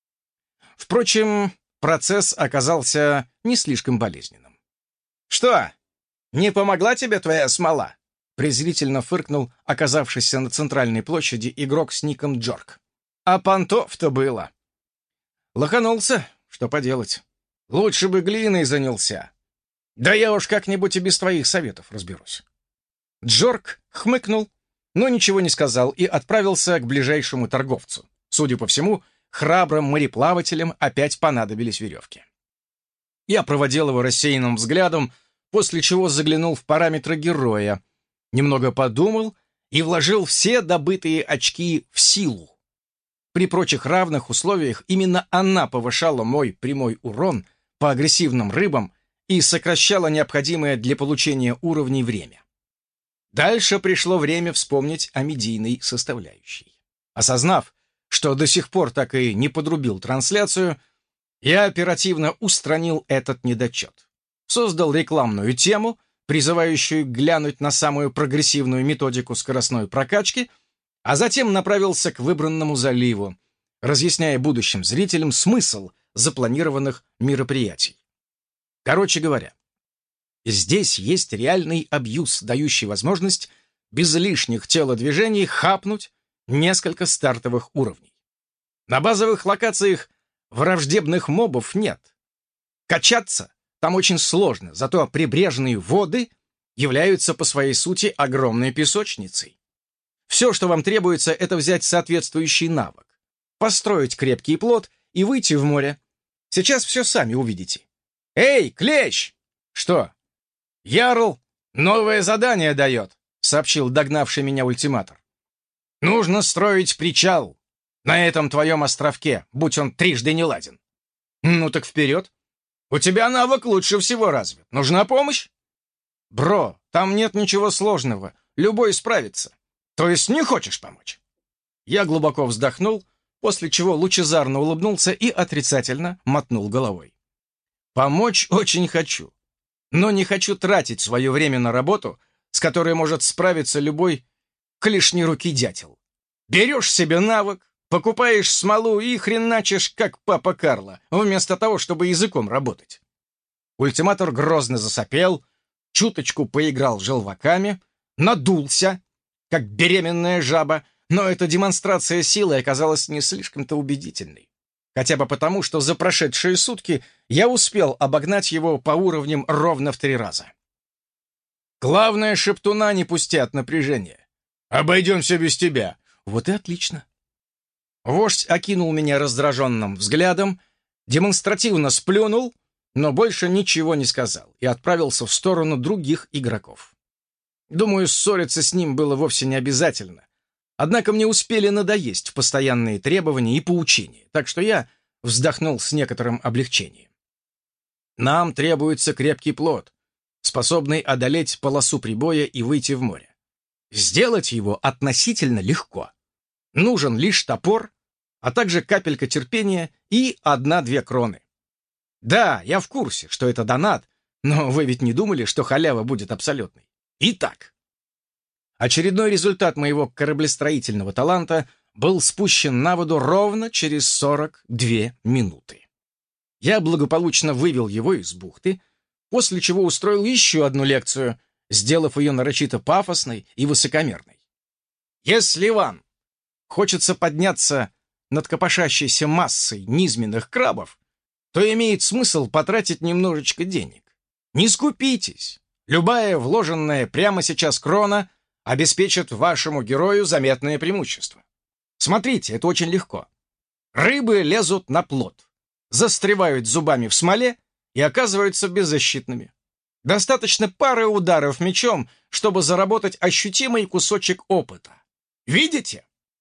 Впрочем, процесс оказался не слишком болезненным. «Что, не помогла тебе твоя смола?» презрительно фыркнул оказавшийся на центральной площади игрок с ником Джорк. «А понтов-то было!» Лоханулся, что поделать. Лучше бы глиной занялся. Да я уж как-нибудь и без твоих советов разберусь. Джорк хмыкнул, но ничего не сказал и отправился к ближайшему торговцу. Судя по всему, храбрым мореплавателям опять понадобились веревки. Я проводил его рассеянным взглядом, после чего заглянул в параметры героя, немного подумал и вложил все добытые очки в силу. При прочих равных условиях именно она повышала мой прямой урон по агрессивным рыбам и сокращала необходимое для получения уровней время. Дальше пришло время вспомнить о медийной составляющей. Осознав, что до сих пор так и не подрубил трансляцию, я оперативно устранил этот недочет. Создал рекламную тему, призывающую глянуть на самую прогрессивную методику скоростной прокачки, а затем направился к выбранному заливу, разъясняя будущим зрителям смысл запланированных мероприятий. Короче говоря, здесь есть реальный абьюз, дающий возможность без лишних телодвижений хапнуть несколько стартовых уровней. На базовых локациях враждебных мобов нет. Качаться там очень сложно, зато прибрежные воды являются по своей сути огромной песочницей. Все, что вам требуется, это взять соответствующий навык, построить крепкий плот и выйти в море. Сейчас все сами увидите. «Эй, клещ!» «Что?» «Ярл новое задание дает», — сообщил догнавший меня ультиматор. «Нужно строить причал на этом твоем островке, будь он трижды не ладен». «Ну так вперед. У тебя навык лучше всего развит. Нужна помощь?» «Бро, там нет ничего сложного. Любой справится. То есть не хочешь помочь?» Я глубоко вздохнул, после чего лучезарно улыбнулся и отрицательно мотнул головой. «Помочь очень хочу, но не хочу тратить свое время на работу, с которой может справиться любой клешнерукий дятел. Берешь себе навык, покупаешь смолу и хреначишь, как папа Карло, вместо того, чтобы языком работать». Ультиматор грозно засопел, чуточку поиграл желваками, надулся, как беременная жаба, но эта демонстрация силы оказалась не слишком-то убедительной. Хотя бы потому, что за прошедшие сутки я успел обогнать его по уровням ровно в три раза. «Главное, шептуна не пусти от напряжения. Обойдемся без тебя». «Вот и отлично». Вождь окинул меня раздраженным взглядом, демонстративно сплюнул, но больше ничего не сказал и отправился в сторону других игроков. Думаю, ссориться с ним было вовсе не обязательно. Однако мне успели надоесть постоянные требования и поучения, так что я вздохнул с некоторым облегчением. Нам требуется крепкий плот, способный одолеть полосу прибоя и выйти в море. Сделать его относительно легко. Нужен лишь топор, а также капелька терпения и одна-две кроны. Да, я в курсе, что это донат, но вы ведь не думали, что халява будет абсолютной. Итак, очередной результат моего кораблестроительного таланта был спущен на воду ровно через сорок две минуты. Я благополучно вывел его из бухты, после чего устроил еще одну лекцию, сделав ее нарочито пафосной и высокомерной. Если вам хочется подняться над копошащейся массой низменных крабов, то имеет смысл потратить немножечко денег. Не скупитесь. Любая вложенная прямо сейчас крона обеспечит вашему герою заметное преимущество. Смотрите, это очень легко. Рыбы лезут на плот, застревают зубами в смоле и оказываются беззащитными. Достаточно пары ударов мечом, чтобы заработать ощутимый кусочек опыта. Видите?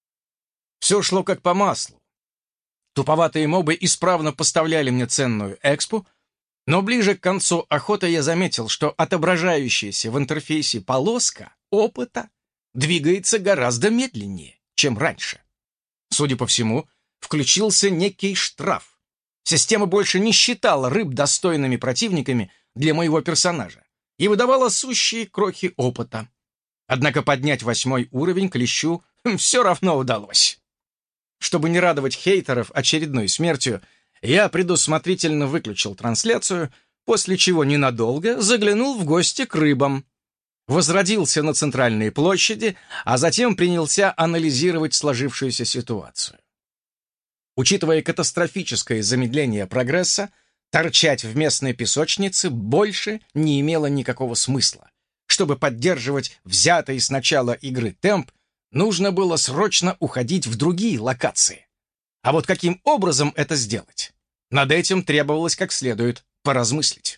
Все шло как по маслу. Туповатые мобы исправно поставляли мне ценную экспу, но ближе к концу охоты я заметил, что отображающаяся в интерфейсе полоска опыта двигается гораздо медленнее, чем раньше. Судя по всему, включился некий штраф. Система больше не считала рыб достойными противниками для моего персонажа и выдавала сущие крохи опыта. Однако поднять восьмой уровень клещу все равно удалось. Чтобы не радовать хейтеров очередной смертью, я предусмотрительно выключил трансляцию, после чего ненадолго заглянул в гости к рыбам. Возродился на центральной площади, а затем принялся анализировать сложившуюся ситуацию. Учитывая катастрофическое замедление прогресса, торчать в местной песочнице больше не имело никакого смысла. Чтобы поддерживать взятый с начала игры темп, нужно было срочно уходить в другие локации. А вот каким образом это сделать? Над этим требовалось как следует поразмыслить.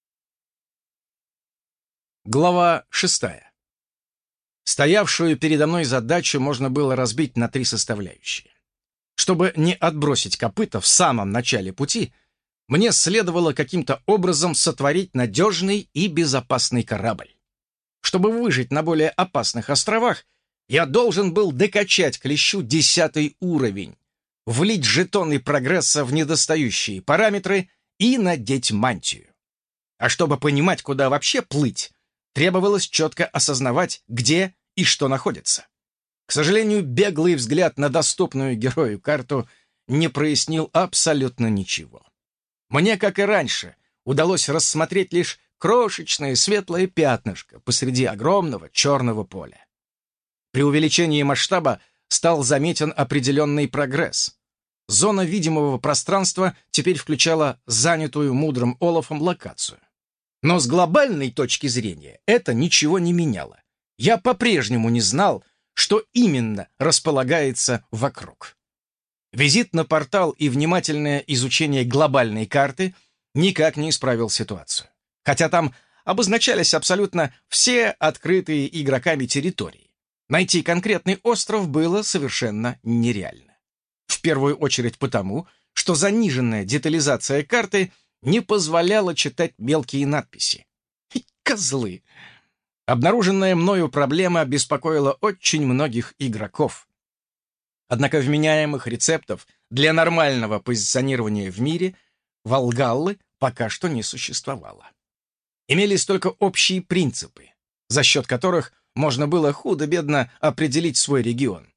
Глава шестая. Стоявшую передо мной задачу можно было разбить на три составляющие. Чтобы не отбросить копыта в самом начале пути, мне следовало каким-то образом сотворить надежный и безопасный корабль. Чтобы выжить на более опасных островах, Я должен был докачать клещу десятый уровень, влить жетоны прогресса в недостающие параметры и надеть мантию. А чтобы понимать, куда вообще плыть, требовалось четко осознавать, где и что находится. К сожалению, беглый взгляд на доступную герою карту не прояснил абсолютно ничего. Мне, как и раньше, удалось рассмотреть лишь крошечное светлое пятнышко посреди огромного черного поля. При увеличении масштаба стал заметен определенный прогресс. Зона видимого пространства теперь включала занятую мудрым Олафом локацию. Но с глобальной точки зрения это ничего не меняло. Я по-прежнему не знал, что именно располагается вокруг. Визит на портал и внимательное изучение глобальной карты никак не исправил ситуацию. Хотя там обозначались абсолютно все открытые игроками территории. Найти конкретный остров было совершенно нереально. В первую очередь потому, что заниженная детализация карты не позволяла читать мелкие надписи. Козлы! Обнаруженная мною проблема беспокоила очень многих игроков. Однако вменяемых рецептов для нормального позиционирования в мире Волгаллы пока что не существовало. Имелись только общие принципы, за счет которых можно было худо-бедно определить свой регион.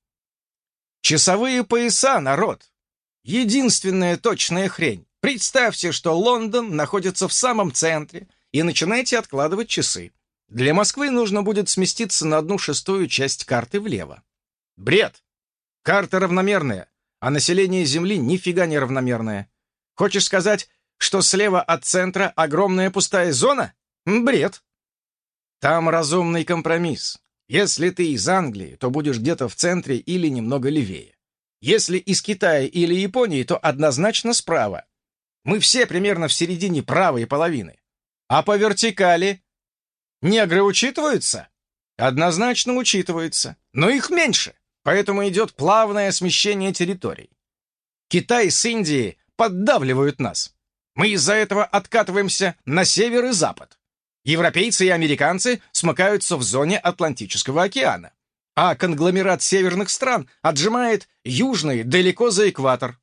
Часовые пояса, народ! Единственная точная хрень. Представьте, что Лондон находится в самом центре, и начинайте откладывать часы. Для Москвы нужно будет сместиться на одну шестую часть карты влево. Бред! Карта равномерная, а население Земли нифига не равномерное. Хочешь сказать, что слева от центра огромная пустая зона? Бред! Там разумный компромисс. Если ты из Англии, то будешь где-то в центре или немного левее. Если из Китая или Японии, то однозначно справа. Мы все примерно в середине правой половины. А по вертикали негры учитываются? Однозначно учитываются, но их меньше, поэтому идет плавное смещение территорий. Китай с Индией поддавливают нас. Мы из-за этого откатываемся на север и запад. Европейцы и американцы смыкаются в зоне Атлантического океана, а конгломерат северных стран отжимает южный далеко за экватор.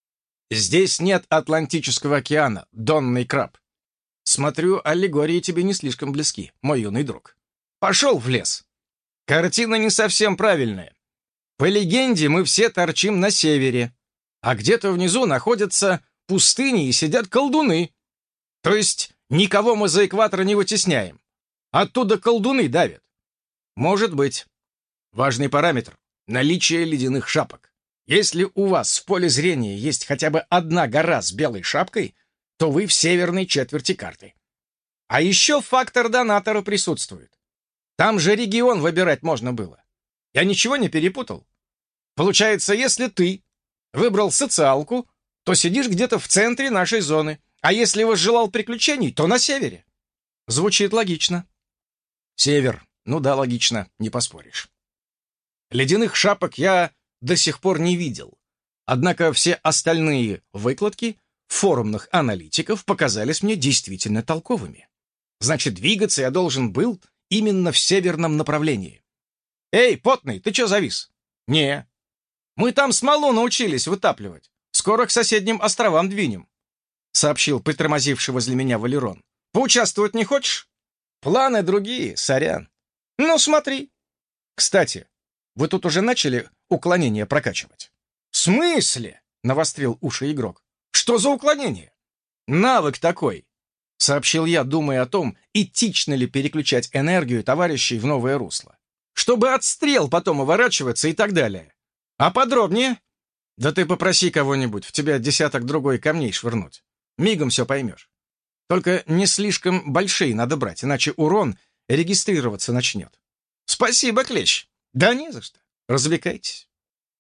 Здесь нет Атлантического океана, донный краб. Смотрю, аллегории тебе не слишком близки, мой юный друг. Пошел в лес. Картина не совсем правильная. По легенде, мы все торчим на севере, а где-то внизу находятся пустыни и сидят колдуны. То есть никого мы за экватор не вытесняем. Оттуда колдуны давят. Может быть. Важный параметр — наличие ледяных шапок. Если у вас в поле зрения есть хотя бы одна гора с белой шапкой, то вы в северной четверти карты. А еще фактор донатора присутствует. Там же регион выбирать можно было. Я ничего не перепутал. Получается, если ты выбрал социалку, то сидишь где-то в центре нашей зоны, а если возжелал приключений, то на севере. Звучит логично. Север. Ну да, логично, не поспоришь. Ледяных шапок я до сих пор не видел. Однако все остальные выкладки форумных аналитиков показались мне действительно толковыми. Значит, двигаться я должен был именно в северном направлении. «Эй, потный, ты чё завис?» «Не. Мы там смолу научились вытапливать. Скоро к соседним островам двинем», — сообщил притормозивший возле меня Валерон. «Поучаствовать не хочешь?» «Планы другие, сорян». «Ну, смотри». «Кстати, вы тут уже начали уклонение прокачивать?» «В смысле?» — навострил уши игрок. «Что за уклонение?» «Навык такой», — сообщил я, думая о том, этично ли переключать энергию товарищей в новое русло. «Чтобы отстрел потом уворачиваться и так далее. А подробнее?» «Да ты попроси кого-нибудь в тебя десяток другой камней швырнуть. Мигом все поймешь. Только не слишком большие надо брать, иначе урон регистрироваться начнет». «Спасибо, Клещ». «Да не за что. Развлекайтесь».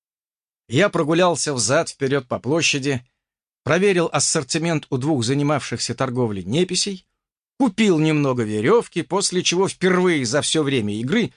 Я прогулялся взад-вперед по площади, проверил ассортимент у двух занимавшихся торговлей неписей, купил немного веревки, после чего впервые за все время игры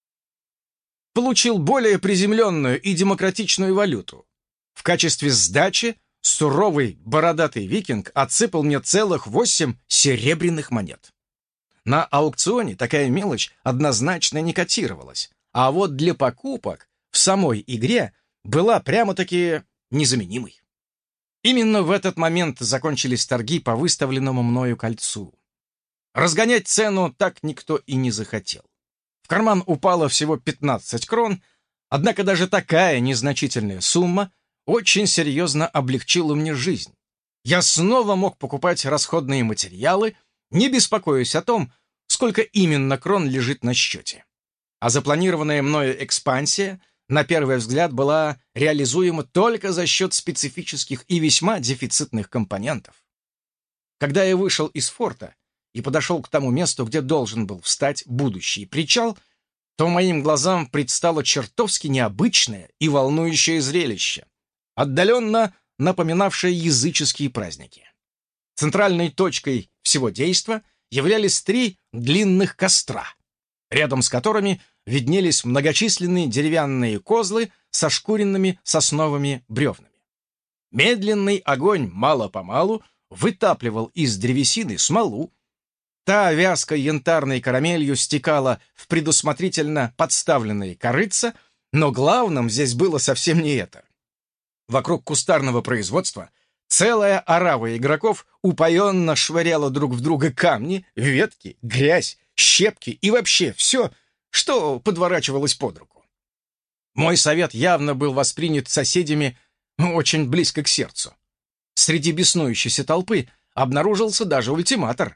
получил более приземленную и демократичную валюту. В качестве сдачи суровый бородатый викинг отсыпал мне целых восемь серебряных монет. На аукционе такая мелочь однозначно не котировалась, а вот для покупок в самой игре была прямо-таки незаменимой. Именно в этот момент закончились торги по выставленному мною кольцу. Разгонять цену так никто и не захотел. В карман упало всего пятнадцать крон, однако даже такая незначительная сумма очень серьезно облегчила мне жизнь. Я снова мог покупать расходные материалы, не беспокоясь о том, сколько именно крон лежит на счете. А запланированная мною экспансия, на первый взгляд, была реализуема только за счет специфических и весьма дефицитных компонентов. Когда я вышел из форта и подошел к тому месту, где должен был встать будущий причал, то моим глазам предстало чертовски необычное и волнующее зрелище, отдаленно напоминавшее языческие праздники. Центральной точкой всего действа являлись три длинных костра, рядом с которыми виднелись многочисленные деревянные козлы со шкуренными сосновыми бревнами. Медленный огонь мало-помалу вытапливал из древесины смолу. Та вязкой янтарной карамелью стекала в предусмотрительно подставленные корытца, но главным здесь было совсем не это. Вокруг кустарного производства целая орава игроков упоенно швыряла друг в друга камни, ветки, грязь, щепки и вообще все, что подворачивалось под руку. Мой совет явно был воспринят соседями очень близко к сердцу. Среди беснующейся толпы обнаружился даже ультиматор.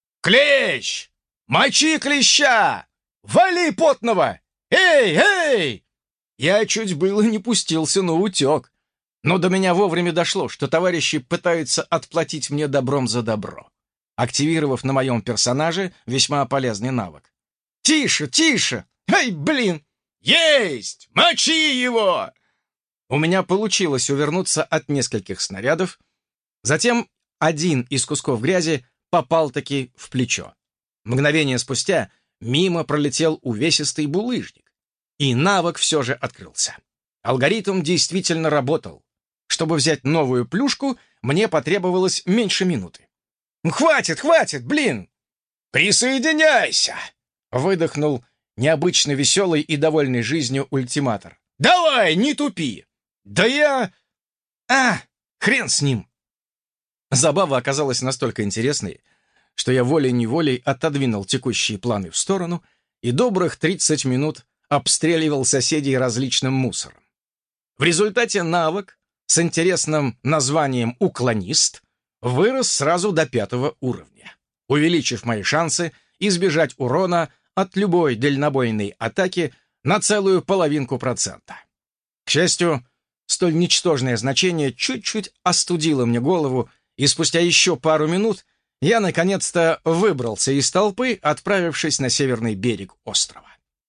«Клещ! Мочи клеща! Вали потного! Эй, эй!» Я чуть было не пустился на утек, но до меня вовремя дошло, что товарищи пытаются отплатить мне добром за добро, активировав на моем персонаже весьма полезный навык. «Тише, тише! Ай, блин! Есть! Мочи его!» У меня получилось увернуться от нескольких снарядов. Затем один из кусков грязи попал-таки в плечо. Мгновение спустя мимо пролетел увесистый булыжник, и навык все же открылся. Алгоритм действительно работал. Чтобы взять новую плюшку, мне потребовалось меньше минуты. «Хватит, хватит, блин!» «Присоединяйся!» — выдохнул необычно веселый и довольный жизнью ультиматор. «Давай, не тупи!» «Да я... А, хрен с ним!» Забава оказалась настолько интересной, что я волей-неволей отодвинул текущие планы в сторону и добрых тридцать минут обстреливал соседей различным мусором. В результате навык с интересным названием «Уклонист» вырос сразу до пятого уровня, увеличив мои шансы избежать урона от любой дальнобойной атаки на целую половинку процента. К счастью, столь ничтожное значение чуть-чуть остудило мне голову, и спустя еще пару минут я наконец-то выбрался из толпы, отправившись на северный берег острова.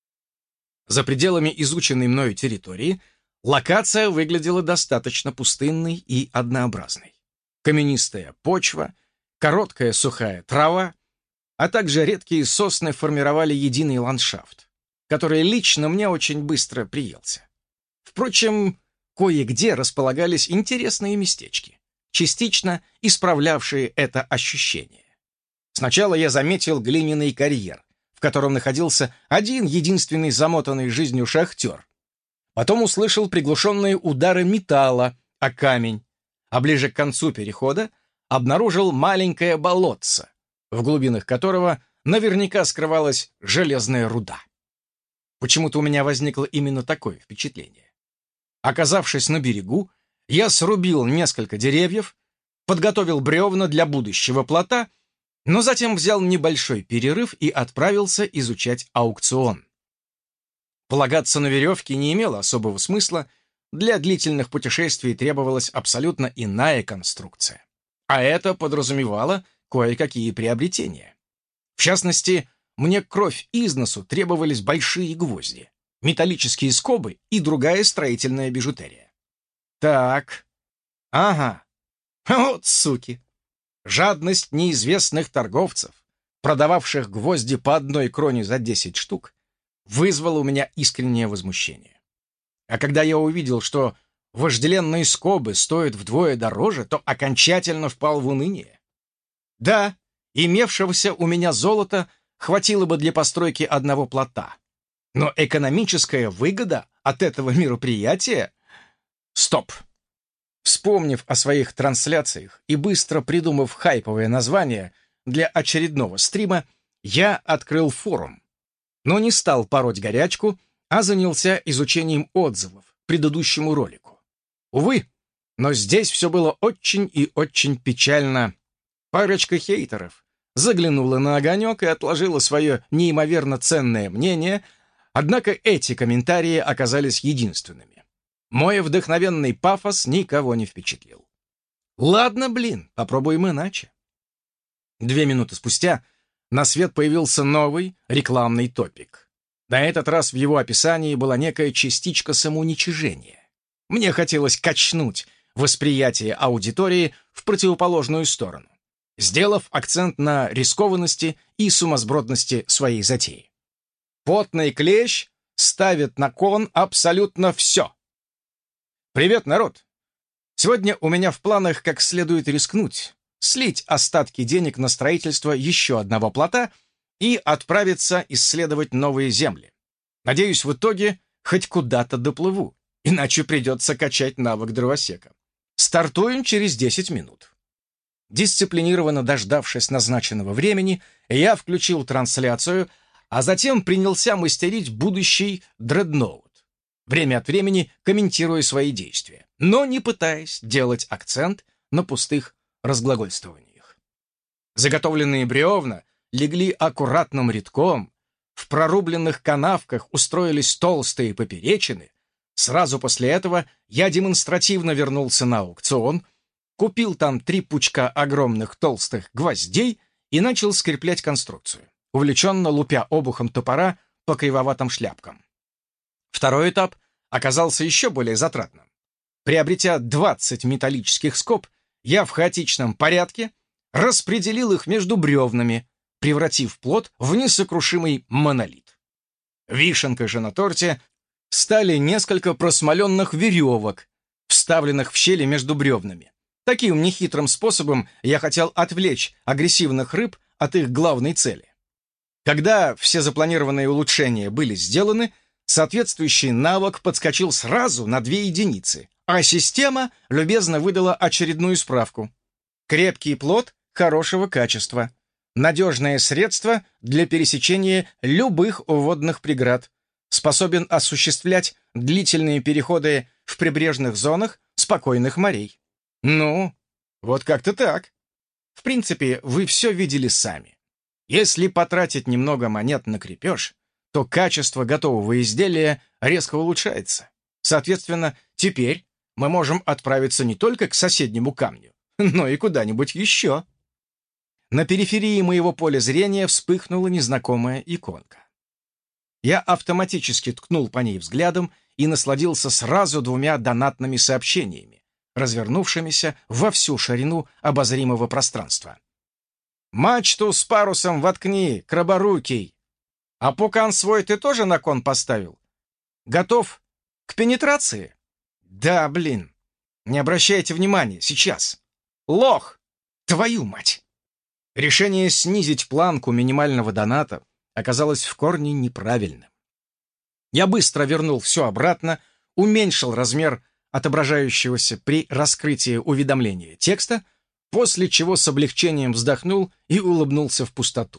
За пределами изученной мною территории локация выглядела достаточно пустынной и однообразной. Каменистая почва, короткая сухая трава, а также редкие сосны формировали единый ландшафт, который лично мне очень быстро приелся. Впрочем, кое-где располагались интересные местечки, частично исправлявшие это ощущение. Сначала я заметил глиняный карьер, в котором находился один единственный замотанный жизнью шахтер. Потом услышал приглушенные удары металла о камень, а ближе к концу перехода обнаружил маленькое болотце, в глубинах которого наверняка скрывалась железная руда. Почему-то у меня возникло именно такое впечатление. Оказавшись на берегу, я срубил несколько деревьев, подготовил бревна для будущего плота, но затем взял небольшой перерыв и отправился изучать аукцион. Полагаться на веревки не имело особого смысла, для длительных путешествий требовалась абсолютно иная конструкция. А это подразумевало кое-какие приобретения. В частности, мне кровь из носу требовались большие гвозди, металлические скобы и другая строительная бижутерия. Так, ага, вот суки. Жадность неизвестных торговцев, продававших гвозди по одной кроне за десять штук, вызвала у меня искреннее возмущение. А когда я увидел, что вожделенные скобы стоят вдвое дороже, то окончательно впал в уныние. Да, имевшегося у меня золота хватило бы для постройки одного плота, Но экономическая выгода от этого мероприятия? Стоп! Вспомнив о своих трансляциях и быстро придумав хайповое название для очередного стрима, я открыл форум, но не стал пороть горячку, а занялся изучением отзывов к предыдущему ролику. Увы, но здесь все было очень и очень печально. Парочка хейтеров заглянула на огонек и отложила свое неимоверно ценное мнение, однако эти комментарии оказались единственными. Мой вдохновенный пафос никого не впечатлил. Ладно, блин, попробуем иначе. Две минуты спустя на свет появился новый рекламный топик. На этот раз в его описании была некая частичка самоуничижения. Мне хотелось качнуть восприятие аудитории в противоположную сторону, сделав акцент на рискованности и сумасбродности своей затеи. Потный клещ ставит на кон абсолютно все. Привет, народ! Сегодня у меня в планах как следует рискнуть, слить остатки денег на строительство еще одного плота и отправиться исследовать новые земли. Надеюсь, в итоге хоть куда-то доплыву, иначе придется качать навык дровосека. Стартуем через десять минут. Дисциплинированно дождавшись назначенного времени, я включил трансляцию, а затем принялся мастерить будущий дредноут, время от времени комментируя свои действия, но не пытаясь делать акцент на пустых разглагольствованиях. Заготовленные бревна легли аккуратным рядком, в прорубленных канавках устроились толстые поперечины. Сразу после этого я демонстративно вернулся на аукцион, купил там три пучка огромных толстых гвоздей и начал скреплять конструкцию, увлеченно лупя обухом топора по кривоватым шляпкам. Второй этап оказался еще более затратным. Приобретя двадцать металлических скоб, я в хаотичном порядке распределил их между бревнами, превратив плот в несокрушимый монолит. Вишенкой же на торте стали несколько просмоленных веревок, вставленных в щели между бревнами. Таким нехитрым способом я хотел отвлечь агрессивных рыб от их главной цели. Когда все запланированные улучшения были сделаны, соответствующий навык подскочил сразу на две единицы, а система любезно выдала очередную справку. Крепкий плот хорошего качества. Надежное средство для пересечения любых водных преград. Способен осуществлять длительные переходы в прибрежных зонах спокойных морей. Ну, вот как-то так. В принципе, вы все видели сами. Если потратить немного монет на крепеж, то качество готового изделия резко улучшается. Соответственно, теперь мы можем отправиться не только к соседнему камню, но и куда-нибудь еще. На периферии моего поля зрения вспыхнула незнакомая иконка. Я автоматически ткнул по ней взглядом и насладился сразу двумя донатными сообщениями, развернувшимися во всю ширину обозримого пространства. «Мачту с парусом воткни, краборукий! А пукан свой ты тоже на кон поставил? Готов к пенетрации? Да, блин! Не обращайте внимания, сейчас! Лох! Твою мать!» Решение снизить планку минимального доната оказалось в корне неправильным. Я быстро вернул все обратно, уменьшил размер отображающегося при раскрытии уведомления текста, после чего с облегчением вздохнул и улыбнулся в пустоту.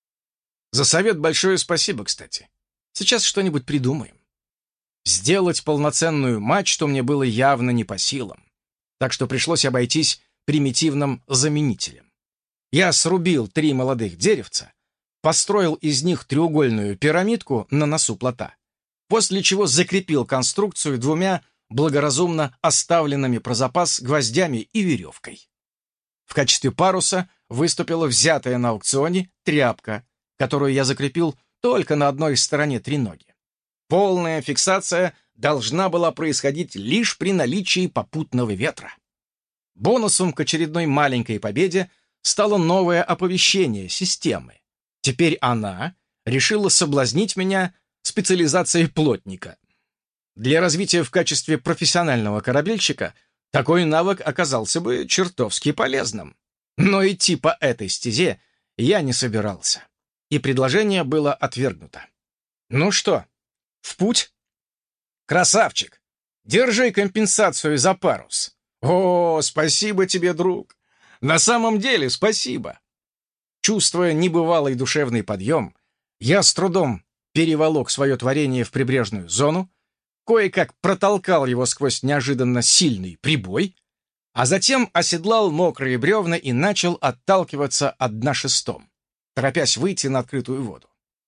За совет большое спасибо, кстати. Сейчас что-нибудь придумаем. Сделать полноценную мачту мне было явно не по силам, так что пришлось обойтись примитивным заменителем. Я срубил три молодых деревца, построил из них треугольную пирамидку на носу плота, после чего закрепил конструкцию двумя благоразумно оставленными про запас гвоздями и веревкой. В качестве паруса выступила взятая на аукционе тряпка, которую я закрепил только на одной стороне треноги. Полная фиксация должна была происходить лишь при наличии попутного ветра. Бонусом к очередной маленькой победе стало новое оповещение системы. Теперь она решила соблазнить меня специализацией плотника. Для развития в качестве профессионального корабельщика такой навык оказался бы чертовски полезным. Но идти по этой стезе я не собирался, и предложение было отвергнуто. Ну что, В путь? Красавчик! Держи компенсацию за парус. О, спасибо тебе, друг! На самом деле спасибо! Чувствуя небывалый душевный подъем, я с трудом переволок свое творение в прибрежную зону, кое-как протолкал его сквозь неожиданно сильный прибой, а затем оседлал мокрые бревна и начал отталкиваться от дна шестом, торопясь выйти на открытую воду.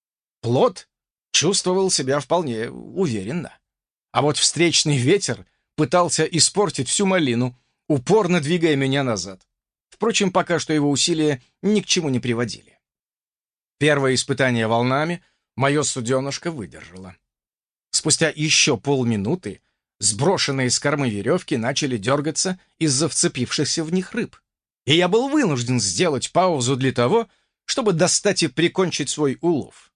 Плот чувствовал себя вполне уверенно, а вот встречный ветер пытался испортить всю малину, упорно двигая меня назад. Впрочем, пока что его усилия ни к чему не приводили. Первое испытание волнами мое суденышко выдержало. Спустя еще полминуты сброшенные с кормы веревки начали дергаться из-за вцепившихся в них рыб, и я был вынужден сделать паузу для того, чтобы достать и прикончить свой улов.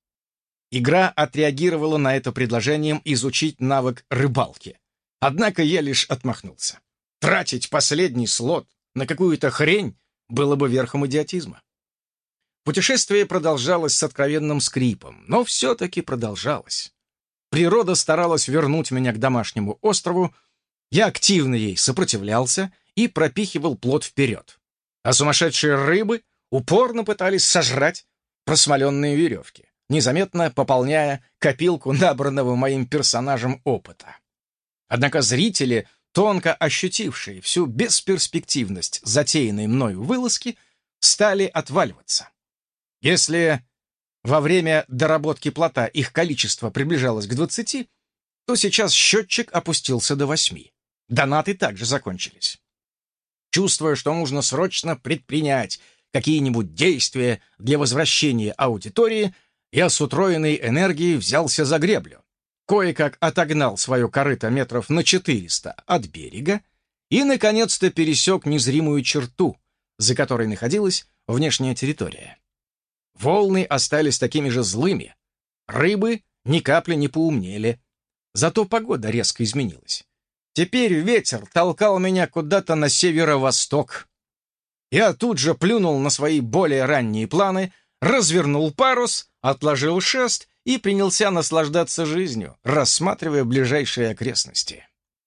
Игра отреагировала на это предложением изучить навык рыбалки. Однако я лишь отмахнулся. Тратить последний слот на какую-то хрень было бы верхом идиотизма. Путешествие продолжалось с откровенным скрипом, но все-таки продолжалось. Природа старалась вернуть меня к домашнему острову, я активно ей сопротивлялся и пропихивал плот вперед. А сумасшедшие рыбы упорно пытались сожрать просмоленные веревки, незаметно пополняя копилку набранного моим персонажем опыта. Однако зрители, тонко ощутившие всю бесперспективность затеянной мною вылазки, стали отваливаться. Если во время доработки плота их количество приближалось к двадцати, то сейчас счетчик опустился до восьми. Донаты также закончились. Чувствуя, что нужно срочно предпринять какие-нибудь действия для возвращения аудитории, я с утроенной энергией взялся за греблю, кое-как отогнал свое корыто метров на четыреста от берега и, наконец-то, пересек незримую черту, за которой находилась внешняя территория. Волны остались такими же злыми, рыбы ни капли не поумнели, зато погода резко изменилась. Теперь ветер толкал меня куда-то на северо-восток. Я тут же плюнул на свои более ранние планы, развернул парус, отложил шест и принялся наслаждаться жизнью, рассматривая ближайшие окрестности.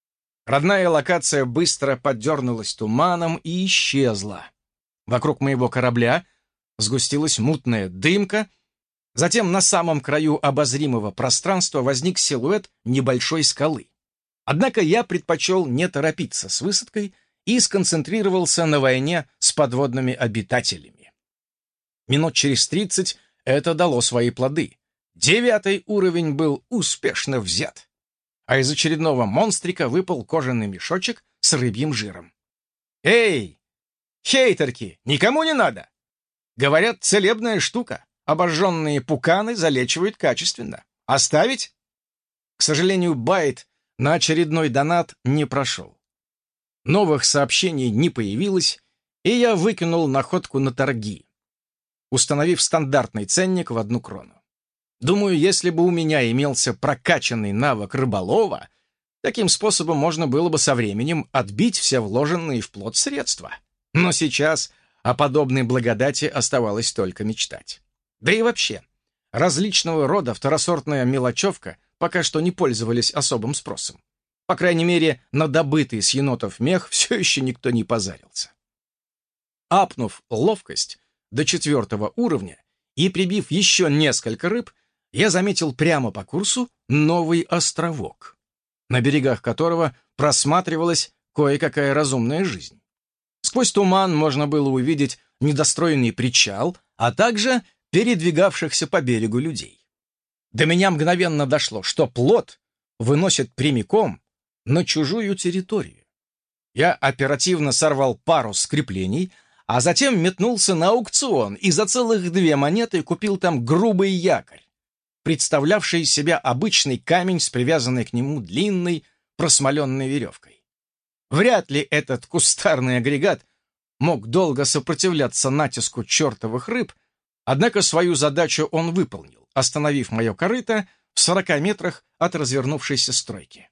Родная локация быстро подернулась туманом и исчезла. Вокруг моего корабля сгустилась мутная дымка, затем на самом краю обозримого пространства возник силуэт небольшой скалы. Однако я предпочел не торопиться с высадкой и сконцентрировался на войне с подводными обитателями. Минут через тридцать это дало свои плоды. Девятый уровень был успешно взят, а из очередного монстрика выпал кожаный мешочек с рыбьим жиром. «Эй, хейтерки, никому не надо! Говорят, целебная штука. Обожженные пуканы залечивают качественно. Оставить?» К сожалению, байт на очередной донат не прошел. Новых сообщений не появилось, и я выкинул находку на торги, установив стандартный ценник в одну крону. Думаю, если бы у меня имелся прокачанный навык рыболова, таким способом можно было бы со временем отбить все вложенные в плот средства. Но сейчас о подобной благодати оставалось только мечтать. Да и вообще, различного рода второсортная мелочевка пока что не пользовались особым спросом. По крайней мере, на добытый с енотов мех все еще никто не позарился. Апнув ловкость до четвертого уровня и прибив еще несколько рыб, я заметил прямо по курсу новый островок, на берегах которого просматривалась кое-какая разумная жизнь. Сквозь туман можно было увидеть недостроенный причал, а также передвигавшихся по берегу людей. До меня мгновенно дошло, что плот выносит прямиком на чужую территорию. Я оперативно сорвал пару скреплений, а затем метнулся на аукцион и за целых две монеты купил там грубый якорь, представлявший из себя обычный камень с привязанной к нему длинной просмоленной веревкой. Вряд ли этот кустарный агрегат мог долго сопротивляться натиску чертовых рыб, однако свою задачу он выполнил, остановив мое корыто в сорока метрах от развернувшейся стройки.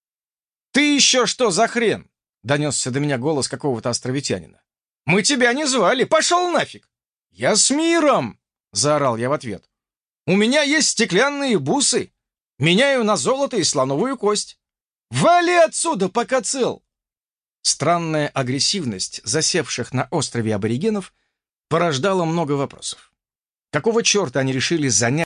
«Ты еще что за хрен?» — донесся до меня голос какого-то островитянина. «Мы тебя не звали! Пошел нафиг!» «Я с миром!» — заорал я в ответ. «У меня есть стеклянные бусы! Меняю на золото и слоновую кость. Вали отсюда, пока цел!» Странная агрессивность засевших на острове аборигенов порождала много вопросов. Какого черта они решили занять